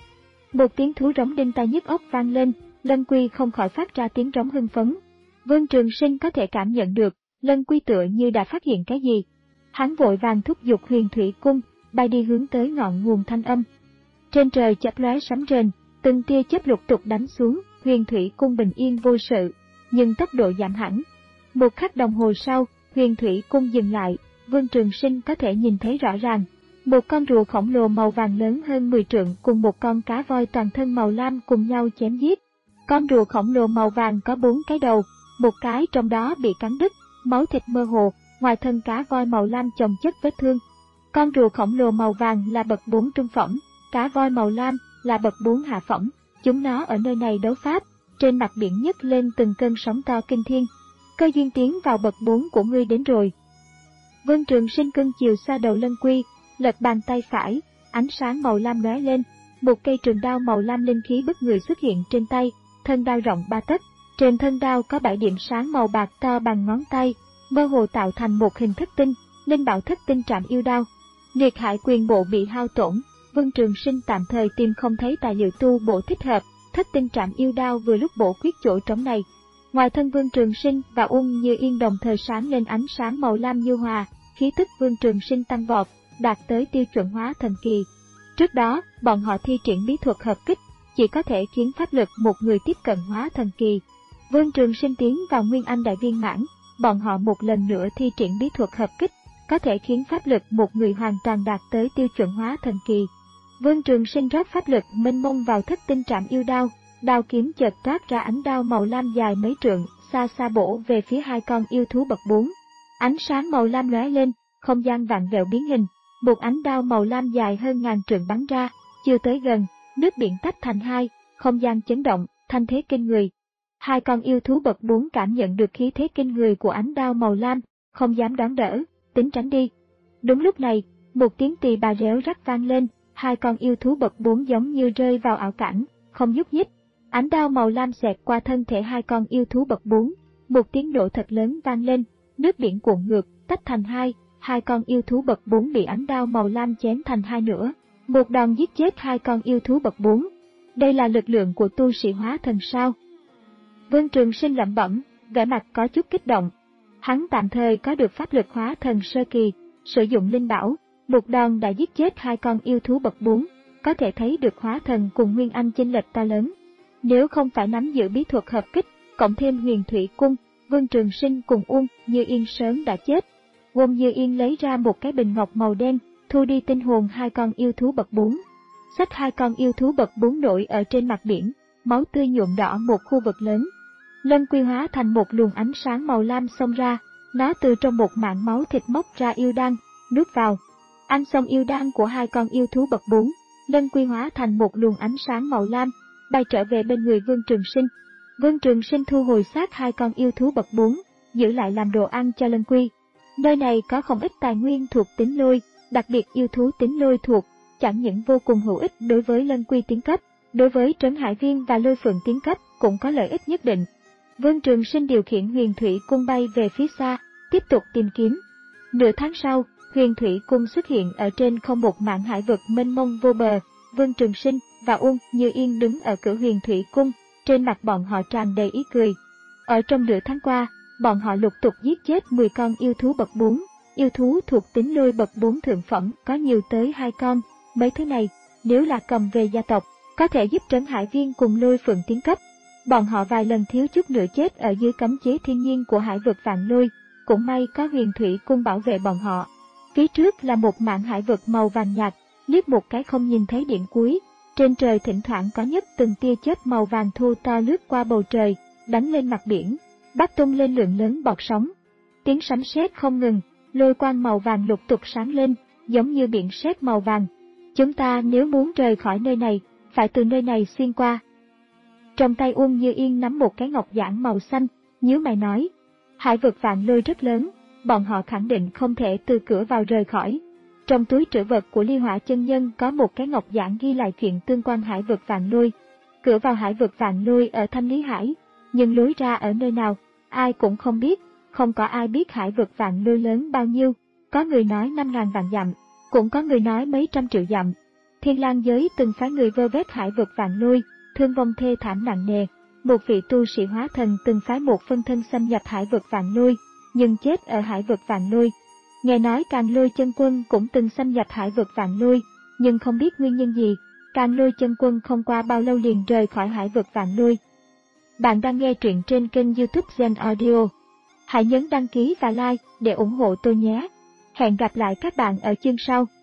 Một tiếng thú rống đinh tai nhức óc vang lên, Lân Quy không khỏi phát ra tiếng rống hưng phấn. Vương Trường Sinh có thể cảm nhận được, Lân Quy tựa như đã phát hiện cái gì. Hắn vội vàng thúc giục huyền thủy cung, bay đi hướng tới ngọn nguồn thanh âm. Trên trời chớp lóe sấm rền, từng tia chớp lục tục đánh xuống, huyền thủy cung bình yên vô sự, nhưng tốc độ giảm hẳn. Một khắc đồng hồ sau, huyền thủy cung dừng lại, Vương Trường Sinh có thể nhìn thấy rõ ràng. Một con rùa khổng lồ màu vàng lớn hơn mười trượng cùng một con cá voi toàn thân màu lam cùng nhau chém giết. Con rùa khổng lồ màu vàng có bốn cái đầu, một cái trong đó bị cắn đứt, máu thịt mơ hồ, ngoài thân cá voi màu lam chồng chất vết thương. Con rùa khổng lồ màu vàng là bậc bốn trung phẩm, cá voi màu lam là bậc bốn hạ phẩm. Chúng nó ở nơi này đấu pháp, trên mặt biển nhấc lên từng cơn sóng to kinh thiên. Cơ duyên tiến vào bậc bốn của ngươi đến rồi. Vương Trường Sinh cưng chiều xoa đầu Lân Quy, lật bàn tay phải, ánh sáng màu lam lóe lên, một cây trường đao màu lam linh khí bất người xuất hiện trên tay, thân đao rộng ba tấc, trên thân đao có bảy điểm sáng màu bạc to bằng ngón tay, mơ hồ tạo thành một hình thất tinh, linh bảo thất tinh trảm yêu đao. Liệt Hải quyền bộ bị hao tổn, Vương Trường Sinh tạm thời tìm không thấy tài liệu tu bổ thích hợp, thất tinh trảm yêu đao vừa lúc bổ khuyết chỗ trống này. Ngoài thân Vương Trường Sinh và Uông Như Yên đồng thời sáng lên ánh sáng màu lam nhu hòa, khí tức Vương Trường Sinh tăng vọt, đạt tới tiêu chuẩn hóa thần kỳ. Trước đó, bọn họ thi triển bí thuật hợp kích, chỉ có thể khiến pháp lực một người tiếp cận hóa thần kỳ. Vương Trường Sinh tiến vào Nguyên Anh đại viên mãn, bọn họ một lần nữa thi triển bí thuật hợp kích, có thể khiến pháp lực một người hoàn toàn đạt tới tiêu chuẩn hóa thần kỳ. Vương Trường Sinh rót pháp lực mênh mông vào thất tinh trảm yêu đao, đao kiếm chợt toát ra ánh đao màu lam dài mấy trượng, xa xa bổ về phía hai con yêu thú bậc bốn. Ánh sáng màu lam lóe lên, không gian vạn vẹo biến hình, một ánh đao màu lam dài hơn ngàn trượng bắn ra, chưa tới gần, nước biển tách thành hai, không gian chấn động, thanh thế kinh người. Hai con yêu thú bậc bốn cảm nhận được khí thế kinh người của ánh đao màu lam, không dám đón đỡ, tính tránh đi. Đúng lúc này, một tiếng tỳ bà réo rắt vang lên, hai con yêu thú bậc bốn giống như rơi vào ảo cảnh, không nhúc nhích. Ánh đao màu lam xẹt qua thân thể hai con yêu thú bậc bốn, một tiếng nổ thật lớn vang lên, nước biển cuộn ngược, tách thành hai, hai con yêu thú bậc bốn bị ánh đao màu lam chém thành hai nửa, một đòn giết chết hai con yêu thú bậc bốn. Đây là lực lượng của tu sĩ hóa thần sao? Vương Trường Sinh lẩm bẩm, vẻ mặt có chút kích động. Hắn tạm thời có được pháp lực hóa thần sơ kỳ, sử dụng linh bảo, một đòn đã giết chết hai con yêu thú bậc bốn, có thể thấy được hóa thần cùng Nguyên Anh chênh lệch to lớn. Nếu không phải nắm giữ bí thuật hợp kích, cộng thêm huyền thủy cung, Vương Trường Sinh cùng Uông Như Yên sớm đã chết. Uông Như Yên lấy ra một cái bình ngọc màu đen, thu đi tinh hồn hai con yêu thú bậc bốn. Xách hai con yêu thú bậc bốn nổi ở trên mặt biển, máu tươi nhuộm đỏ một khu vực lớn. Lân Quy hóa thành một luồng ánh sáng màu lam xông ra, nó từ trong một mảng máu thịt móc ra yêu đan, nuốt vào. Ăn xong yêu đan của hai con yêu thú bậc bốn, Lân Quy hóa thành một luồng ánh sáng màu lam, bay trở về bên người Vương Trường Sinh. Vương Trường Sinh thu hồi xác hai con yêu thú bậc bốn, giữ lại làm đồ ăn cho Lân Quy. Nơi này có không ít tài nguyên thuộc tính lôi, đặc biệt yêu thú tính lôi thuộc, chẳng những vô cùng hữu ích đối với Lân Quy tiến cấp, Đối với Trấn Hải Viên và Lôi Phượng tiến cấp cũng có lợi ích nhất định. Vương Trường Sinh điều khiển Huyền Thủy Cung bay về phía xa, tiếp tục tìm kiếm. Nửa tháng sau, Huyền Thủy Cung xuất hiện ở trên không một mảng hải vực mênh mông vô bờ. Vương Trường Sinh và Uông Như Yên đứng ở cửa Huyền Thủy Cung, trên mặt bọn họ tràn đầy ý cười. Ở trong nửa tháng qua, bọn họ lục tục giết chết mười con yêu thú bậc bốn, yêu thú thuộc tính lôi bậc bốn thượng phẩm có nhiều tới hai con. Mấy thứ này, nếu là cầm về gia tộc, có thể giúp Trấn Hải Viên cùng Lôi Phượng tiến cấp. Bọn họ vài lần thiếu chút nữa chết ở dưới cấm chế thiên nhiên của hải vực Vạn Lôi, cũng may có Huyền Thủy Cung bảo vệ bọn họ. Phía trước là một mảng hải vực màu vàng nhạt, liếc một cái không nhìn thấy điểm cuối. Trên trời thỉnh thoảng có nhấp từng tia chớp màu vàng thô to lướt qua bầu trời, đánh lên mặt biển, bắt tung lên lượng lớn bọt sóng. Tiếng sấm sét không ngừng, lôi quang màu vàng lục tục sáng lên, giống như biển sét màu vàng. Chúng ta nếu muốn rời khỏi nơi này, phải từ nơi này xuyên qua. Trong tay Uông Như Yên nắm một cái ngọc giản màu xanh, nhíu mày nói, hải vực Vạn Lôi rất lớn, bọn họ khẳng định không thể từ cửa vào rời khỏi. Trong túi trữ vật của Ly Hỏa chân nhân có một cái ngọc giản ghi lại chuyện tương quan hải vực Vạn Lôi. Cửa vào hải vực Vạn Lôi ở Thanh Lý Hải, nhưng lối ra ở nơi nào, ai cũng không biết, không có ai biết hải vực Vạn Lôi lớn bao nhiêu. Có người nói năm ngàn vạn dặm, cũng có người nói mấy trăm triệu dặm. Thiên Lang giới từng phái người vơ vét hải vực Vạn Lôi, thương vong thê thảm nặng nề. Một vị tu sĩ hóa thần từng phái một phân thân xâm nhập hải vực Vạn Lôi, nhưng chết ở hải vực Vạn Lôi. Nghe nói Càn Lôi chân quân cũng từng xâm nhập hải vực Vạn Lôi, nhưng không biết nguyên nhân gì, Càn Lôi chân quân không qua bao lâu liền rời khỏi hải vực Vạn Lôi. Bạn đang nghe truyện trên kênh YouTube Gen Audio. Hãy nhấn đăng ký và like để ủng hộ tôi nhé. Hẹn gặp lại các bạn ở chương sau.